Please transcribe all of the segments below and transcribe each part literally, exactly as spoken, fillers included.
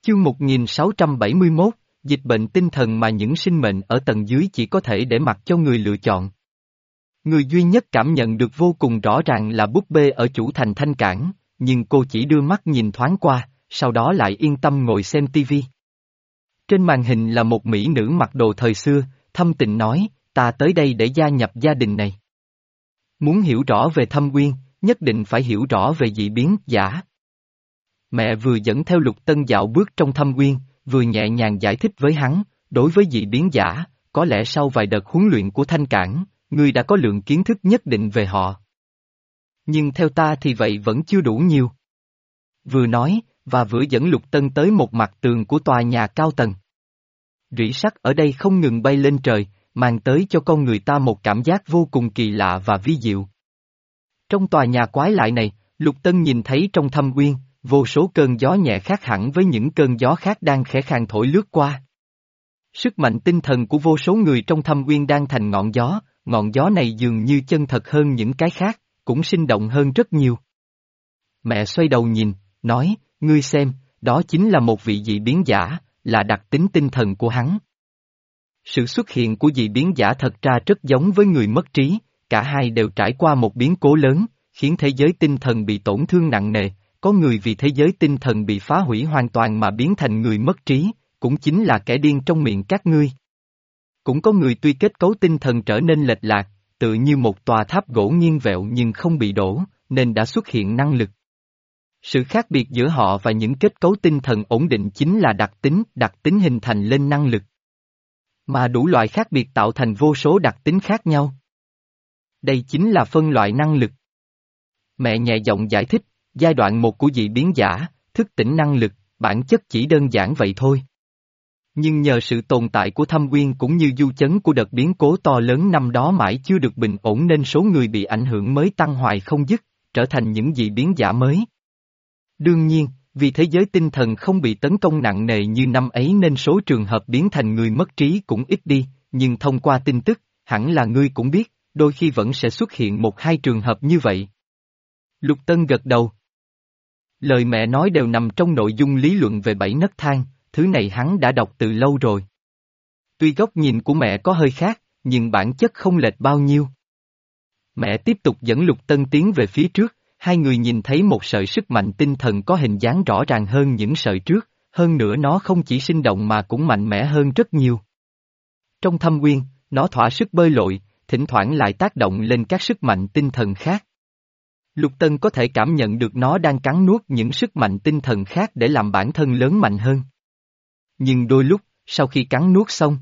Chương một nghìn sáu trăm bảy mươi mốt, dịch bệnh tinh thần mà những sinh mệnh ở tầng dưới chỉ có thể để mặc cho người lựa chọn. Người duy nhất cảm nhận được vô cùng rõ ràng là búp bê ở chủ thành Thanh Cảng, nhưng cô chỉ đưa mắt nhìn thoáng qua, sau đó lại yên tâm ngồi xem tivi. Trên màn hình là một mỹ nữ mặc đồ thời xưa, thâm tình nói, ta tới đây để gia nhập gia đình này. Muốn hiểu rõ về Thâm Uyên, nhất định phải hiểu rõ về dị biến giả. Mẹ vừa dẫn theo Lục Tân dạo bước trong Thâm Uyên, vừa nhẹ nhàng giải thích với hắn, đối với dị biến giả, có lẽ sau vài đợt huấn luyện của Thanh Cảng, ngươi đã có lượng kiến thức nhất định về họ. Nhưng theo ta thì vậy vẫn chưa đủ nhiều. Vừa nói, và vừa dẫn Lục Tân tới một mặt tường của tòa nhà cao tầng. Rỉ sắt ở đây không ngừng bay lên trời, mang tới cho con người ta một cảm giác vô cùng kỳ lạ và vi diệu. Trong tòa nhà quái lạ này, Lục Tân nhìn thấy trong Thâm Uyên, vô số cơn gió nhẹ khác hẳn với những cơn gió khác đang khẽ khàng thổi lướt qua. Sức mạnh tinh thần của vô số người trong Thâm Uyên đang thành ngọn gió, ngọn gió này dường như chân thật hơn những cái khác, cũng sinh động hơn rất nhiều. Mẹ xoay đầu nhìn, nói, ngươi xem, đó chính là một vị dị biến giả, là đặc tính tinh thần của hắn. Sự xuất hiện của dị biến giả thật ra rất giống với người mất trí, cả hai đều trải qua một biến cố lớn, khiến thế giới tinh thần bị tổn thương nặng nề, có người vì thế giới tinh thần bị phá hủy hoàn toàn mà biến thành người mất trí, cũng chính là kẻ điên trong miệng các ngươi. Cũng có người tuy kết cấu tinh thần trở nên lệch lạc, tự như một tòa tháp gỗ nghiêng vẹo nhưng không bị đổ, nên đã xuất hiện năng lực. Sự khác biệt giữa họ và những kết cấu tinh thần ổn định chính là đặc tính, đặc tính hình thành lên năng lực. Mà đủ loại khác biệt tạo thành vô số đặc tính khác nhau. Đây chính là phân loại năng lực. Mẹ nhẹ giọng giải thích, giai đoạn một của dị biến giả, thức tỉnh năng lực, bản chất chỉ đơn giản vậy thôi. Nhưng nhờ sự tồn tại của Thâm Uyên cũng như du chấn của đợt biến cố to lớn năm đó mãi chưa được bình ổn nên số người bị ảnh hưởng mới tăng hoài không dứt, trở thành những dị biến giả mới. Đương nhiên, vì thế giới tinh thần không bị tấn công nặng nề như năm ấy nên số trường hợp biến thành người mất trí cũng ít đi, nhưng thông qua tin tức, hẳn là ngươi cũng biết, đôi khi vẫn sẽ xuất hiện một hai trường hợp như vậy. Lục Tân gật đầu. Lời mẹ nói đều nằm trong nội dung lý luận về bảy nấc thang, thứ này hắn đã đọc từ lâu rồi. Tuy góc nhìn của mẹ có hơi khác, nhưng bản chất không lệch bao nhiêu. Mẹ tiếp tục dẫn Lục Tân tiến về phía trước, hai người nhìn thấy một sợi sức mạnh tinh thần có hình dáng rõ ràng hơn những sợi trước, hơn nữa nó không chỉ sinh động mà cũng mạnh mẽ hơn rất nhiều. Trong Thâm Uyên, nó thỏa sức bơi lội, thỉnh thoảng lại tác động lên các sức mạnh tinh thần khác. Lục Tân có thể cảm nhận được nó đang cắn nuốt những sức mạnh tinh thần khác để làm bản thân lớn mạnh hơn. Nhưng đôi lúc, sau khi cắn nuốt xong,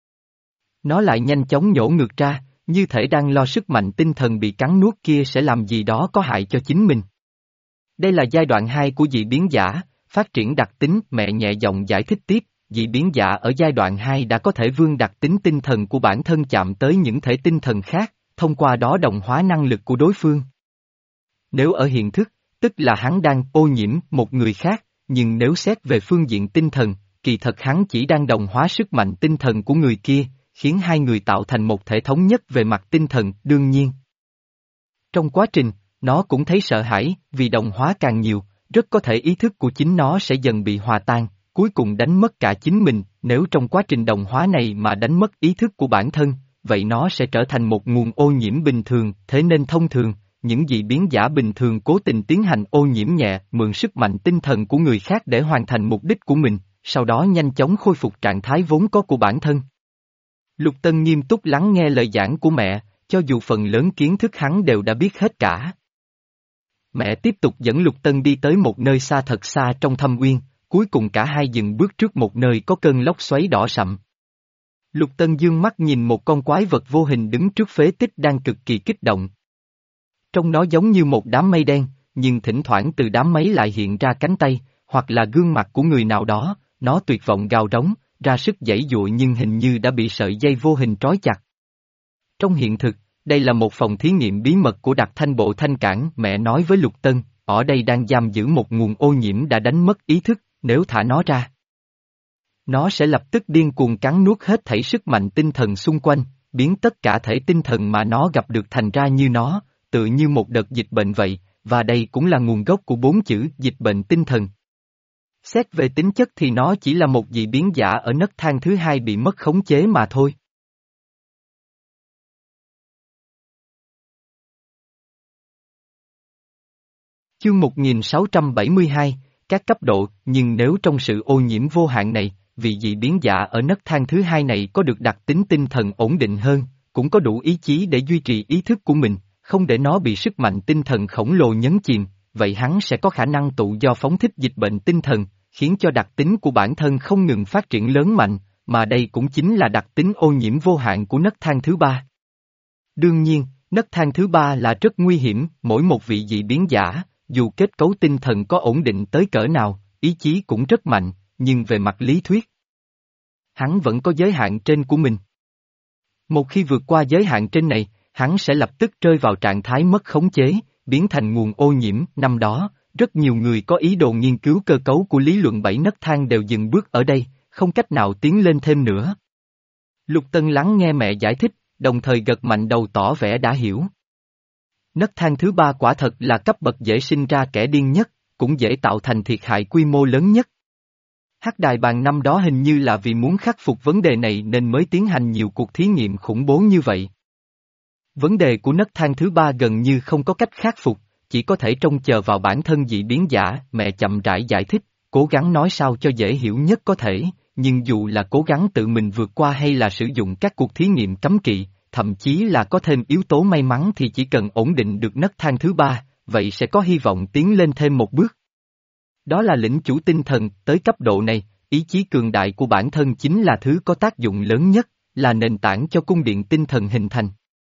nó lại nhanh chóng nhổ ngược ra, như thể đang lo sức mạnh tinh thần bị cắn nuốt kia sẽ làm gì đó có hại cho chính mình. Đây là giai đoạn hai của dị biến giả, phát triển đặc tính, mẹ nhẹ giọng giải thích tiếp, dị biến giả ở giai đoạn hai đã có thể vươn đặc tính tinh thần của bản thân chạm tới những thể tinh thần khác, thông qua đó đồng hóa năng lực của đối phương. Nếu ở hiện thức, tức là hắn đang ô nhiễm một người khác, nhưng nếu xét về phương diện tinh thần, kỳ thật hắn chỉ đang đồng hóa sức mạnh tinh thần của người kia, khiến hai người tạo thành một thể thống nhất về mặt tinh thần, đương nhiên. Trong quá trình, nó cũng thấy sợ hãi, vì đồng hóa càng nhiều, rất có thể ý thức của chính nó sẽ dần bị hòa tan, cuối cùng đánh mất cả chính mình, nếu trong quá trình đồng hóa này mà đánh mất ý thức của bản thân, vậy nó sẽ trở thành một nguồn ô nhiễm bình thường, thế nên thông thường, những dị biến giả bình thường cố tình tiến hành ô nhiễm nhẹ, mượn sức mạnh tinh thần của người khác để hoàn thành mục đích của mình, sau đó nhanh chóng khôi phục trạng thái vốn có của bản thân. Lục Tân nghiêm túc lắng nghe lời giảng của mẹ, cho dù phần lớn kiến thức hắn đều đã biết hết cả. Mẹ tiếp tục dẫn Lục Tân đi tới một nơi xa thật xa trong Thâm Uyên, cuối cùng cả hai dừng bước trước một nơi có cơn lốc xoáy đỏ sậm. Lục Tân dương mắt nhìn một con quái vật vô hình đứng trước phế tích đang cực kỳ kích động. Trong nó giống như một đám mây đen, nhưng thỉnh thoảng từ đám mây lại hiện ra cánh tay, hoặc là gương mặt của người nào đó, nó tuyệt vọng gào rống, ra sức giãy giụa nhưng hình như đã bị sợi dây vô hình trói chặt. Trong hiện thực, đây là một phòng thí nghiệm bí mật của đặc thanh bộ Thanh Cảng, mẹ nói với Lục Tân, ở đây đang giam giữ một nguồn ô nhiễm đã đánh mất ý thức, nếu thả nó ra. Nó sẽ lập tức điên cuồng cắn nuốt hết thảy sức mạnh tinh thần xung quanh, biến tất cả thể tinh thần mà nó gặp được thành ra như nó, tự như một đợt dịch bệnh vậy, và đây cũng là nguồn gốc của bốn chữ dịch bệnh tinh thần. Xét về tính chất thì nó chỉ là một dị biến giả ở nấc thang thứ hai bị mất khống chế mà thôi. Chương một nghìn sáu trăm bảy mươi hai, các cấp độ, nhưng nếu trong sự ô nhiễm vô hạn này, vị dị biến giả ở nấc thang thứ hai này có được đặc tính tinh thần ổn định hơn, cũng có đủ ý chí để duy trì ý thức của mình, không để nó bị sức mạnh tinh thần khổng lồ nhấn chìm, vậy hắn sẽ có khả năng tự do phóng thích dịch bệnh tinh thần, khiến cho đặc tính của bản thân không ngừng phát triển lớn mạnh, mà đây cũng chính là đặc tính ô nhiễm vô hạn của nấc thang thứ ba. Đương nhiên, nấc thang thứ ba là rất nguy hiểm, mỗi một vị dị biến giả, dù kết cấu tinh thần có ổn định tới cỡ nào, ý chí cũng rất mạnh, nhưng về mặt lý thuyết, hắn vẫn có giới hạn trên của mình. Một khi vượt qua giới hạn trên này, hắn sẽ lập tức rơi vào trạng thái mất khống chế, biến thành nguồn ô nhiễm. Năm đó, rất nhiều người có ý đồ nghiên cứu cơ cấu của lý luận bảy nấc thang đều dừng bước ở đây, không cách nào tiến lên thêm nữa. Lục Tân lắng nghe mẹ giải thích, đồng thời gật mạnh đầu tỏ vẻ đã hiểu. Nấc thang thứ ba quả thật là cấp bậc dễ sinh ra kẻ điên nhất, cũng dễ tạo thành thiệt hại quy mô lớn nhất. Hắc Đài Bàn năm đó hình như là vì muốn khắc phục vấn đề này nên mới tiến hành nhiều cuộc thí nghiệm khủng bố như vậy. Vấn đề của nấc thang thứ ba gần như không có cách khắc phục, chỉ có thể trông chờ vào bản thân dị biến giả. Mẹ chậm rãi giải thích, cố gắng nói sao cho dễ hiểu nhất có thể, nhưng dù là cố gắng tự mình vượt qua hay là sử dụng các cuộc thí nghiệm cấm kỵ, thậm chí là có thêm yếu tố may mắn thì chỉ cần ổn định được nấc thang thứ ba, vậy sẽ có hy vọng tiến lên thêm một bước. Đó là lĩnh chủ tinh thần. Tới cấp độ này, ý chí cường đại của bản thân chính là thứ có tác dụng lớn nhất, là nền tảng cho cung điện tinh thần hình thành.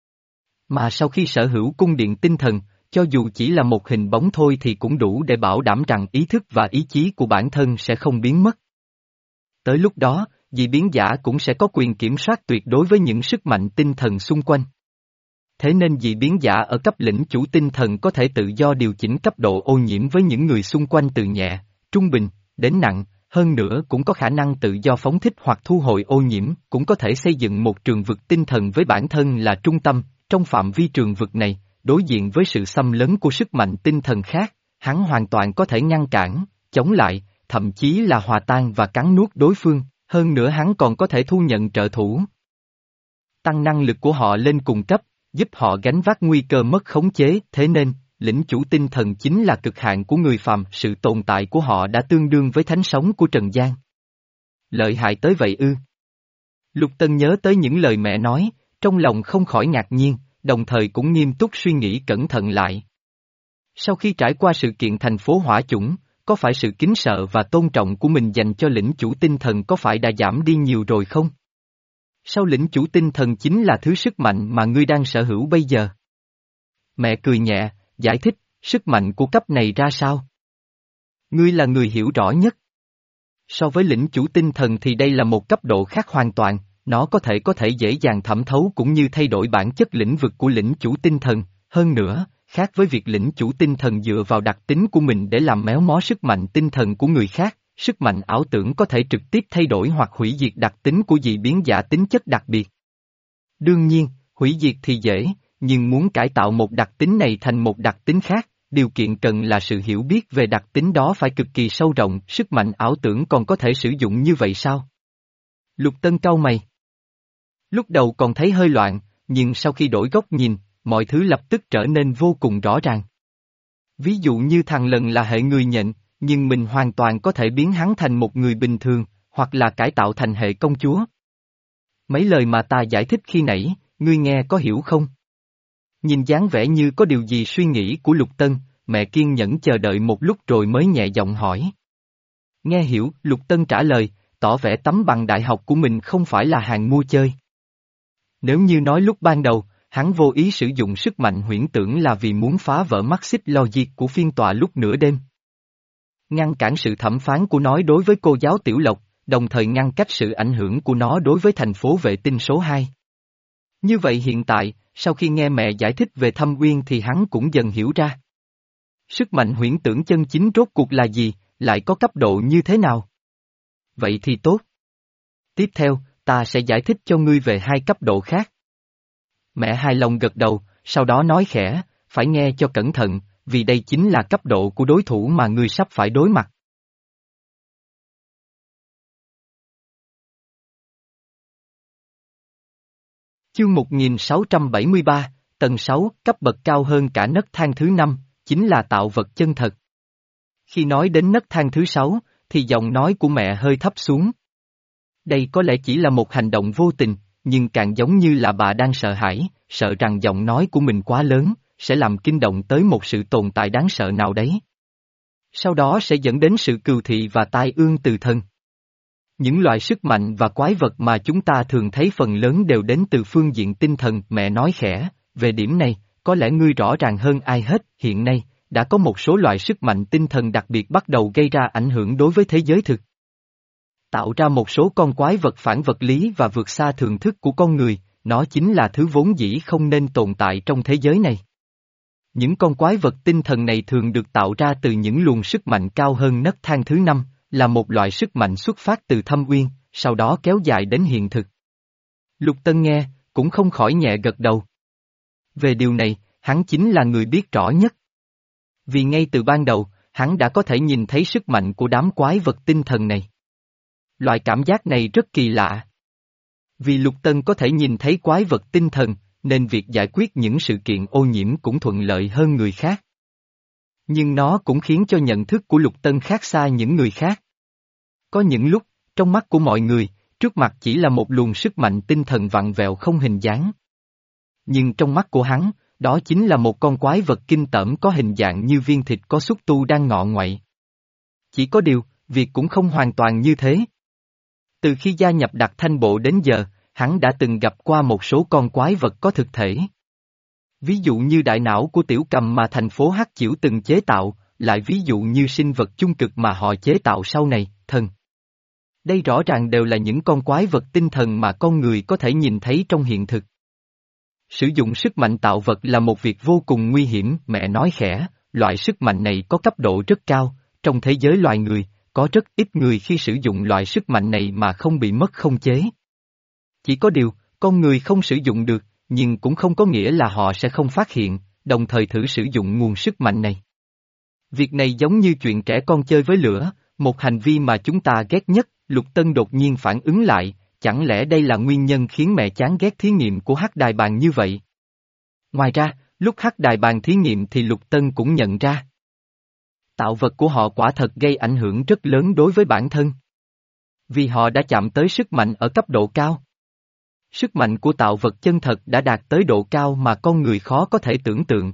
Mà sau khi sở hữu cung điện tinh thần, cho dù chỉ là một hình bóng thôi thì cũng đủ để bảo đảm rằng ý thức và ý chí của bản thân sẽ không biến mất. Tới lúc đó, dị biến giả cũng sẽ có quyền kiểm soát tuyệt đối với những sức mạnh tinh thần xung quanh. Thế nên dị biến giả ở cấp lĩnh chủ tinh thần có thể tự do điều chỉnh cấp độ ô nhiễm với những người xung quanh từ nhẹ, trung bình, đến nặng, hơn nữa cũng có khả năng tự do phóng thích hoặc thu hồi ô nhiễm, cũng có thể xây dựng một trường vực tinh thần với bản thân là trung tâm. Trong phạm vi trường vực này, đối diện với sự xâm lấn của sức mạnh tinh thần khác, hắn hoàn toàn có thể ngăn cản, chống lại, thậm chí là hòa tan và cắn nuốt đối phương, hơn nữa hắn còn có thể thu nhận trợ thủ. Tăng năng lực của họ lên cùng cấp, giúp họ gánh vác nguy cơ mất khống chế. Thế nên, lĩnh chủ tinh thần chính là cực hạn của người phàm, sự tồn tại của họ đã tương đương với thánh sống của Trần gian. Lợi hại tới vậy ư? Lục Tân nhớ tới những lời mẹ nói, trong lòng không khỏi ngạc nhiên, đồng thời cũng nghiêm túc suy nghĩ cẩn thận lại. Sau khi trải qua sự kiện thành phố hỏa chủng, có phải sự kính sợ và tôn trọng của mình dành cho lĩnh chủ tinh thần có phải đã giảm đi nhiều rồi không? Sao lĩnh chủ tinh thần chính là thứ sức mạnh mà ngươi đang sở hữu bây giờ? Mẹ cười nhẹ, giải thích, sức mạnh của cấp này ra sao? Ngươi là người hiểu rõ nhất. So với lĩnh chủ tinh thần thì đây là một cấp độ khác hoàn toàn, nó có thể có thể dễ dàng thẩm thấu cũng như thay đổi bản chất lĩnh vực của lĩnh chủ tinh thần, hơn nữa, khác với việc lĩnh chủ tinh thần dựa vào đặc tính của mình để làm méo mó sức mạnh tinh thần của người khác, sức mạnh ảo tưởng có thể trực tiếp thay đổi hoặc hủy diệt đặc tính của dị biến giả tính chất đặc biệt. Đương nhiên, hủy diệt thì dễ, nhưng muốn cải tạo một đặc tính này thành một đặc tính khác, điều kiện cần là sự hiểu biết về đặc tính đó phải cực kỳ sâu rộng. Sức mạnh ảo tưởng còn có thể sử dụng như vậy sao? Lục Tân cau mày. Lúc đầu còn thấy hơi loạn, nhưng sau khi đổi góc nhìn, mọi thứ lập tức trở nên vô cùng rõ ràng. Ví dụ như thằng lần là hệ người nhện, nhưng mình hoàn toàn có thể biến hắn thành một người bình thường, hoặc là cải tạo thành hệ công chúa. Mấy lời mà ta giải thích khi nãy, ngươi nghe có hiểu không? Nhìn dáng vẻ như có điều gì suy nghĩ của Lục Tân, mẹ kiên nhẫn chờ đợi một lúc rồi mới nhẹ giọng hỏi. Nghe hiểu, Lục Tân trả lời, tỏ vẻ tấm bằng đại học của mình không phải là hàng mua chơi. Nếu như nói lúc ban đầu, hắn vô ý sử dụng sức mạnh huyễn tưởng là vì muốn phá vỡ mắt xích logic của phiên tòa lúc nửa đêm. Ngăn cản sự thẩm phán của nó đối với cô giáo Tiểu Lộc, đồng thời ngăn cách sự ảnh hưởng của nó đối với thành phố vệ tinh số hai. Như vậy hiện tại, sau khi nghe mẹ giải thích về Thâm Uyên thì hắn cũng dần hiểu ra. Sức mạnh huyễn tưởng chân chính rốt cuộc là gì, lại có cấp độ như thế nào? Vậy thì tốt. Tiếp theo, ta sẽ giải thích cho ngươi về hai cấp độ khác. Mẹ hài lòng gật đầu, sau đó nói khẽ, phải nghe cho cẩn thận, vì đây chính là cấp độ của đối thủ mà ngươi sắp phải đối mặt. Chương một nghìn sáu trăm bảy mươi ba, tầng sáu, cấp bậc cao hơn cả nấc thang thứ năm, chính là tạo vật chân thật. Khi nói đến nấc thang thứ sáu, thì giọng nói của mẹ hơi thấp xuống. Đây có lẽ chỉ là một hành động vô tình, nhưng càng giống như là bà đang sợ hãi, sợ rằng giọng nói của mình quá lớn, sẽ làm kinh động tới một sự tồn tại đáng sợ nào đấy. Sau đó sẽ dẫn đến sự cừu thị và tai ương từ thân. Những loại sức mạnh và quái vật mà chúng ta thường thấy phần lớn đều đến từ phương diện tinh thần, mẹ nói khẽ, về điểm này, có lẽ ngươi rõ ràng hơn ai hết, hiện nay, đã có một số loại sức mạnh tinh thần đặc biệt bắt đầu gây ra ảnh hưởng đối với thế giới thực. Tạo ra một số con quái vật phản vật lý và vượt xa thường thức của con người, nó chính là thứ vốn dĩ không nên tồn tại trong thế giới này. Những con quái vật tinh thần này thường được tạo ra từ những luồng sức mạnh cao hơn nấc thang thứ năm, là một loại sức mạnh xuất phát từ thâm uyên, sau đó kéo dài đến hiện thực. Lục Tân nghe, cũng không khỏi nhẹ gật đầu. Về điều này, hắn chính là người biết rõ nhất. Vì ngay từ ban đầu, hắn đã có thể nhìn thấy sức mạnh của đám quái vật tinh thần này. Loại cảm giác này rất kỳ lạ. Vì Lục Tân có thể nhìn thấy quái vật tinh thần, nên việc giải quyết những sự kiện ô nhiễm cũng thuận lợi hơn người khác. Nhưng nó cũng khiến cho nhận thức của Lục Tân khác xa những người khác. Có những lúc, trong mắt của mọi người, trước mặt chỉ là một luồng sức mạnh tinh thần vặn vẹo không hình dáng. Nhưng trong mắt của hắn, đó chính là một con quái vật kinh tởm có hình dạng như viên thịt có xúc tu đang ngọ nguậy. Chỉ có điều, việc cũng không hoàn toàn như thế. Từ khi gia nhập Đặc Thanh Bộ đến giờ, hắn đã từng gặp qua một số con quái vật có thực thể. Ví dụ như đại não của tiểu cầm mà thành phố Hắc Chiểu từng chế tạo, lại ví dụ như sinh vật chung cực mà họ chế tạo sau này, thần. Đây rõ ràng đều là những con quái vật tinh thần mà con người có thể nhìn thấy trong hiện thực. Sử dụng sức mạnh tạo vật là một việc vô cùng nguy hiểm, mẹ nói khẽ, loại sức mạnh này có cấp độ rất cao, trong thế giới loài người, có rất ít người khi sử dụng loại sức mạnh này mà không bị mất không chế. Chỉ có điều, con người không sử dụng được, nhưng cũng không có nghĩa là họ sẽ không phát hiện, đồng thời thử sử dụng nguồn sức mạnh này. Việc này giống như chuyện trẻ con chơi với lửa, một hành vi mà chúng ta ghét nhất. Lục Tân đột nhiên phản ứng lại, chẳng lẽ đây là nguyên nhân khiến mẹ chán ghét thí nghiệm của Hắc Đài Bàn như vậy? Ngoài ra, lúc Hắc Đài Bàn thí nghiệm thì Lục Tân cũng nhận ra. Tạo vật của họ quả thật gây ảnh hưởng rất lớn đối với bản thân. Vì họ đã chạm tới sức mạnh ở cấp độ cao. Sức mạnh của tạo vật chân thật đã đạt tới độ cao mà con người khó có thể tưởng tượng.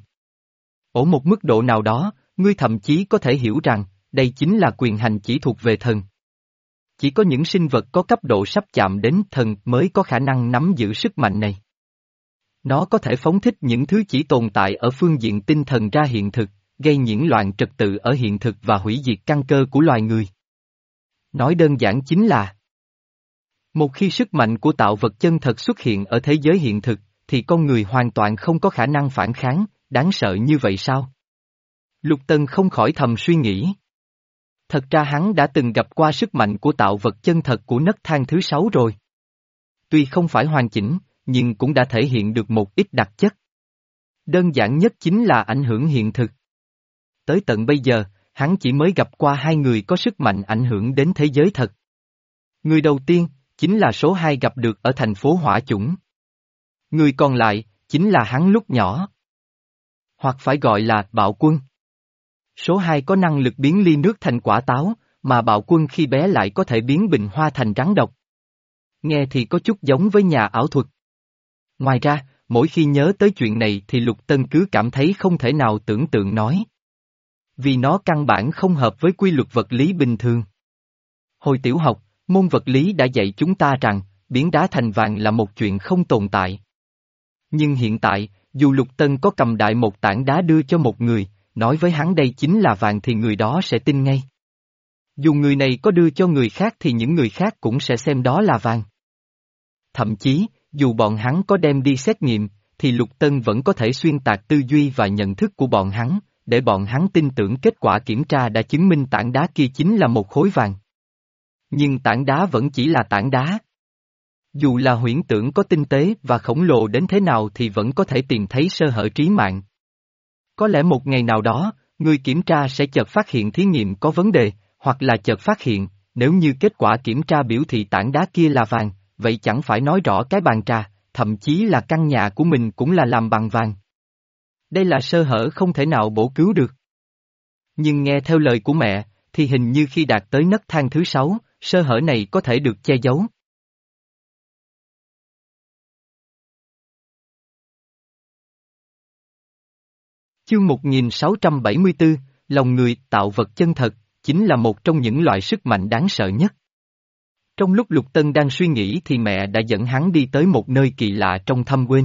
Ở một mức độ nào đó, ngươi thậm chí có thể hiểu rằng, đây chính là quyền hành chỉ thuộc về thần. Chỉ có những sinh vật có cấp độ sắp chạm đến thần mới có khả năng nắm giữ sức mạnh này. Nó có thể phóng thích những thứ chỉ tồn tại ở phương diện tinh thần ra hiện thực, gây nhiễu loạn trật tự ở hiện thực và hủy diệt căn cơ của loài người. Nói đơn giản chính là, một khi sức mạnh của tạo vật chân thật xuất hiện ở thế giới hiện thực, thì con người hoàn toàn không có khả năng phản kháng, đáng sợ như vậy sao? Lục Tân không khỏi thầm suy nghĩ. Thật ra hắn đã từng gặp qua sức mạnh của tạo vật chân thật của nấc thang thứ sáu rồi. Tuy không phải hoàn chỉnh, nhưng cũng đã thể hiện được một ít đặc chất. Đơn giản nhất chính là ảnh hưởng hiện thực. Tới tận bây giờ, hắn chỉ mới gặp qua hai người có sức mạnh ảnh hưởng đến thế giới thật. Người đầu tiên, chính là số hai gặp được ở thành phố Hỏa Chủng. Người còn lại, chính là hắn lúc nhỏ. Hoặc phải gọi là Bạo Quân. Số hai có năng lực biến ly nước thành quả táo, mà Bạo Quân khi bé lại có thể biến bình hoa thành rắn độc. Nghe thì có chút giống với nhà ảo thuật. Ngoài ra, mỗi khi nhớ tới chuyện này thì Lục Tân cứ cảm thấy không thể nào tưởng tượng nói. Vì nó căn bản không hợp với quy luật vật lý bình thường. Hồi tiểu học, môn vật lý đã dạy chúng ta rằng, biến đá thành vàng là một chuyện không tồn tại. Nhưng hiện tại, dù Lục Tân có cầm đại một tảng đá đưa cho một người, nói với hắn đây chính là vàng thì người đó sẽ tin ngay. Dù người này có đưa cho người khác thì những người khác cũng sẽ xem đó là vàng. Thậm chí, dù bọn hắn có đem đi xét nghiệm, thì Lục Tân vẫn có thể xuyên tạc tư duy và nhận thức của bọn hắn, để bọn hắn tin tưởng kết quả kiểm tra đã chứng minh tảng đá kia chính là một khối vàng. Nhưng tảng đá vẫn chỉ là tảng đá. Dù là huyễn tưởng có tinh tế và khổng lồ đến thế nào thì vẫn có thể tìm thấy sơ hở trí mạng. Có lẽ một ngày nào đó, người kiểm tra sẽ chợt phát hiện thí nghiệm có vấn đề, hoặc là chợt phát hiện, nếu như kết quả kiểm tra biểu thị tảng đá kia là vàng, vậy chẳng phải nói rõ cái bàn trà, thậm chí là căn nhà của mình cũng là làm bằng vàng. Đây là sơ hở không thể nào bổ cứu được. Nhưng nghe theo lời của mẹ, thì hình như khi đạt tới nấc thang thứ sáu, sơ hở này có thể được che giấu. Chương một nghìn sáu trăm bảy mươi tư, lòng người tạo vật chân thật, chính là một trong những loại sức mạnh đáng sợ nhất. Trong lúc Lục Tân đang suy nghĩ thì mẹ đã dẫn hắn đi tới một nơi kỳ lạ trong thâm quyến.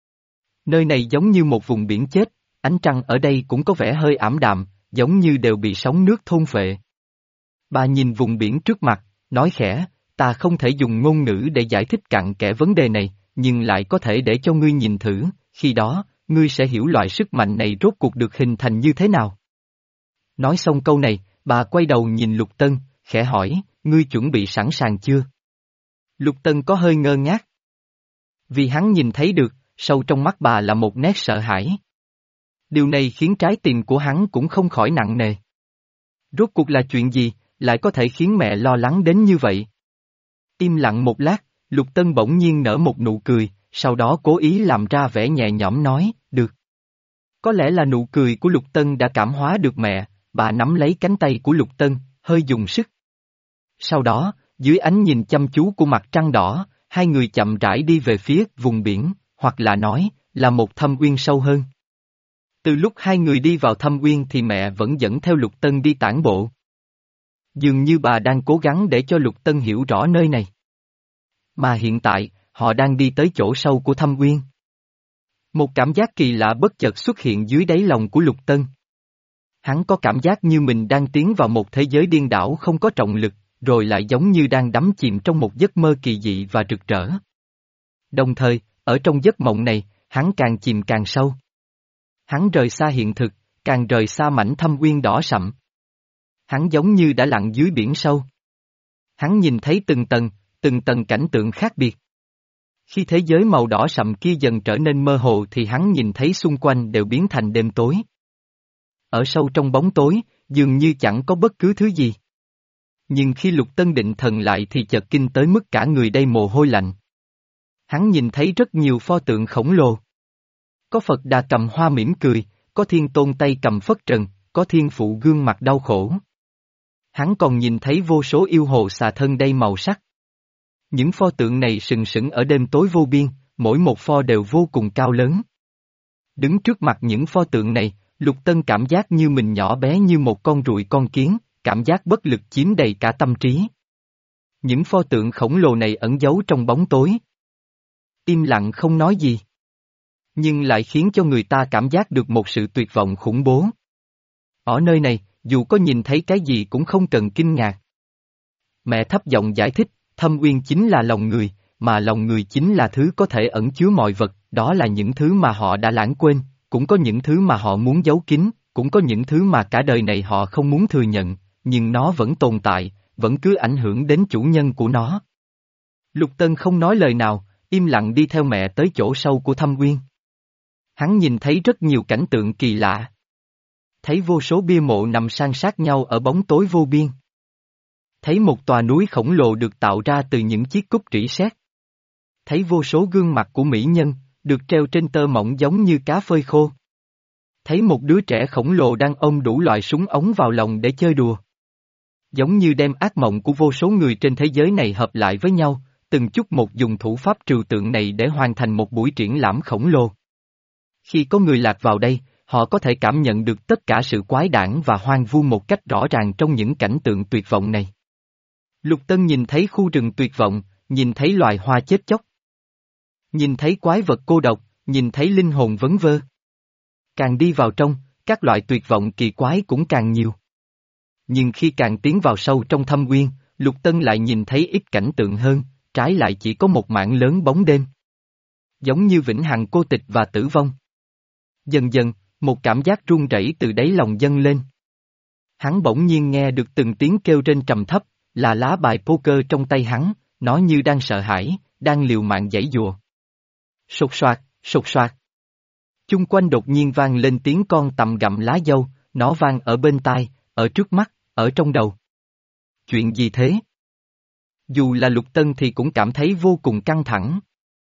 Nơi này giống như một vùng biển chết, ánh trăng ở đây cũng có vẻ hơi ảm đạm, giống như đều bị sóng nước thôn phệ. Bà nhìn vùng biển trước mặt, nói khẽ, ta không thể dùng ngôn ngữ để giải thích cặn kẽ vấn đề này, nhưng lại có thể để cho ngươi nhìn thử, khi đó, ngươi sẽ hiểu loại sức mạnh này rốt cuộc được hình thành như thế nào. Nói xong câu này, bà quay đầu nhìn Lục Tân, khẽ hỏi, ngươi chuẩn bị sẵn sàng chưa? Lục Tân có hơi ngơ ngác. Vì hắn nhìn thấy được, sâu trong mắt bà là một nét sợ hãi. Điều này khiến trái tim của hắn cũng không khỏi nặng nề. Rốt cuộc là chuyện gì, lại có thể khiến mẹ lo lắng đến như vậy? Im lặng một lát, Lục Tân bỗng nhiên nở một nụ cười, sau đó cố ý làm ra vẻ nhẹ nhõm nói, được. Có lẽ là nụ cười của Lục Tân đã cảm hóa được mẹ, bà nắm lấy cánh tay của Lục Tân, hơi dùng sức. Sau đó, dưới ánh nhìn chăm chú của mặt trăng đỏ, hai người chậm rãi đi về phía vùng biển, hoặc là nói, là một thâm uyên sâu hơn. Từ lúc hai người đi vào thâm uyên thì mẹ vẫn dẫn theo Lục Tân đi tản bộ. Dường như bà đang cố gắng để cho Lục Tân hiểu rõ nơi này. Mà hiện tại, họ đang đi tới chỗ sâu của thâm uyên. Một cảm giác kỳ lạ bất chợt xuất hiện dưới đáy lòng của Lục Tân. Hắn có cảm giác như mình đang tiến vào một thế giới điên đảo không có trọng lực, rồi lại giống như đang đắm chìm trong một giấc mơ kỳ dị và rực rỡ. Đồng thời, ở trong giấc mộng này, hắn càng chìm càng sâu. Hắn rời xa hiện thực, càng rời xa mảnh thâm uyên đỏ sậm. Hắn giống như đã lặn dưới biển sâu. Hắn nhìn thấy từng tầng, từng tầng cảnh tượng khác biệt. Khi thế giới màu đỏ sậm kia dần trở nên mơ hồ thì hắn nhìn thấy xung quanh đều biến thành đêm tối. Ở sâu trong bóng tối, dường như chẳng có bất cứ thứ gì. Nhưng khi Lục Tân định thần lại thì chợt kinh tới mức cả người đầy mồ hôi lạnh. Hắn nhìn thấy rất nhiều pho tượng khổng lồ. Có Phật Đà cầm hoa mỉm cười, có Thiên Tôn tay cầm phất trần, có Thiên Phụ gương mặt đau khổ. Hắn còn nhìn thấy vô số yêu hồ xà thân đầy màu sắc. Những pho tượng này sừng sững ở đêm tối vô biên, mỗi một pho đều vô cùng cao lớn. Đứng trước mặt những pho tượng này, Lục Tân cảm giác như mình nhỏ bé như một con ruồi con kiến, cảm giác bất lực chiếm đầy cả tâm trí. Những pho tượng khổng lồ này ẩn giấu trong bóng tối. Im lặng không nói gì. Nhưng lại khiến cho người ta cảm giác được một sự tuyệt vọng khủng bố. Ở nơi này, dù có nhìn thấy cái gì cũng không cần kinh ngạc. Mẹ thấp giọng giải thích, thâm uyên chính là lòng người, mà lòng người chính là thứ có thể ẩn chứa mọi vật, đó là những thứ mà họ đã lãng quên, cũng có những thứ mà họ muốn giấu kín, cũng có những thứ mà cả đời này họ không muốn thừa nhận, nhưng nó vẫn tồn tại, vẫn cứ ảnh hưởng đến chủ nhân của nó. Lục Tân không nói lời nào, im lặng đi theo mẹ tới chỗ sâu của thâm uyên. Hắn nhìn thấy rất nhiều cảnh tượng kỳ lạ. Thấy vô số bia mộ nằm san sát nhau ở bóng tối vô biên. Thấy một tòa núi khổng lồ được tạo ra từ những chiếc cúc rỉ sét. Thấy vô số gương mặt của mỹ nhân, được treo trên tơ mỏng giống như cá phơi khô. Thấy một đứa trẻ khổng lồ đang ôm đủ loại súng ống vào lòng để chơi đùa. Giống như đem ác mộng của vô số người trên thế giới này hợp lại với nhau, từng chút một dùng thủ pháp trừu tượng này để hoàn thành một buổi triển lãm khổng lồ. Khi có người lạc vào đây, họ có thể cảm nhận được tất cả sự quái đản và hoang vu một cách rõ ràng trong những cảnh tượng tuyệt vọng này. Lục Tân nhìn thấy khu rừng tuyệt vọng, nhìn thấy loài hoa chết chóc. Nhìn thấy quái vật cô độc, nhìn thấy linh hồn vấn vơ. Càng đi vào trong, các loại tuyệt vọng kỳ quái cũng càng nhiều. Nhưng khi càng tiến vào sâu trong thâm uyên, Lục Tân lại nhìn thấy ít cảnh tượng hơn, trái lại chỉ có một mảng lớn bóng đêm. Giống như vĩnh hằng cô tịch và tử vong. Dần dần, một cảm giác run rẩy từ đáy lòng dâng lên. Hắn bỗng nhiên nghe được từng tiếng kêu trên trầm thấp, là lá bài poker trong tay hắn, nó như đang sợ hãi, đang liều mạng giãy giụa. Sột soạt, sột soạt. Chung quanh đột nhiên vang lên tiếng con tằm gặm lá dâu, nó vang ở bên tai, ở trước mắt, ở trong đầu. Chuyện gì thế? Dù là Lục Tân thì cũng cảm thấy vô cùng căng thẳng.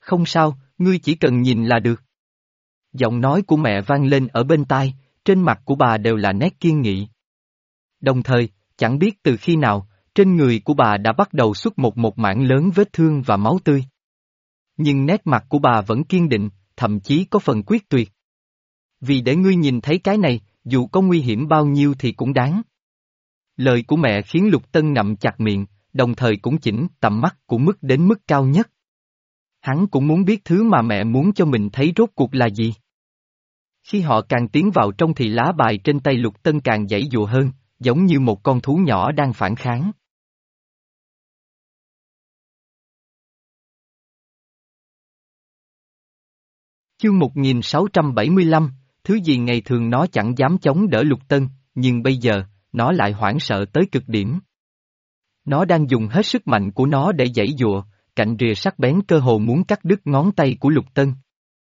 Không sao, ngươi chỉ cần nhìn là được. Giọng nói của mẹ vang lên ở bên tai, trên mặt của bà đều là nét kiên nghị. Đồng thời, chẳng biết từ khi nào, trên người của bà đã bắt đầu xuất một một mảng lớn vết thương và máu tươi. Nhưng nét mặt của bà vẫn kiên định, thậm chí có phần quyết tuyệt. Vì để ngươi nhìn thấy cái này, dù có nguy hiểm bao nhiêu thì cũng đáng. Lời của mẹ khiến Lục Tân ngậm chặt miệng, đồng thời cũng chỉnh tầm mắt của mức đến mức cao nhất. Hắn cũng muốn biết thứ mà mẹ muốn cho mình thấy rốt cuộc là gì. Khi họ càng tiến vào trong thì lá bài trên tay Lục Tân càng giãy giụa hơn, giống như một con thú nhỏ đang phản kháng. Chương một nghìn sáu trăm bảy mươi lăm, thứ gì ngày thường nó chẳng dám chống đỡ Lục Tân, nhưng bây giờ, nó lại hoảng sợ tới cực điểm. Nó đang dùng hết sức mạnh của nó để giãy giụa, cạnh rìa sắc bén cơ hồ muốn cắt đứt ngón tay của Lục Tân.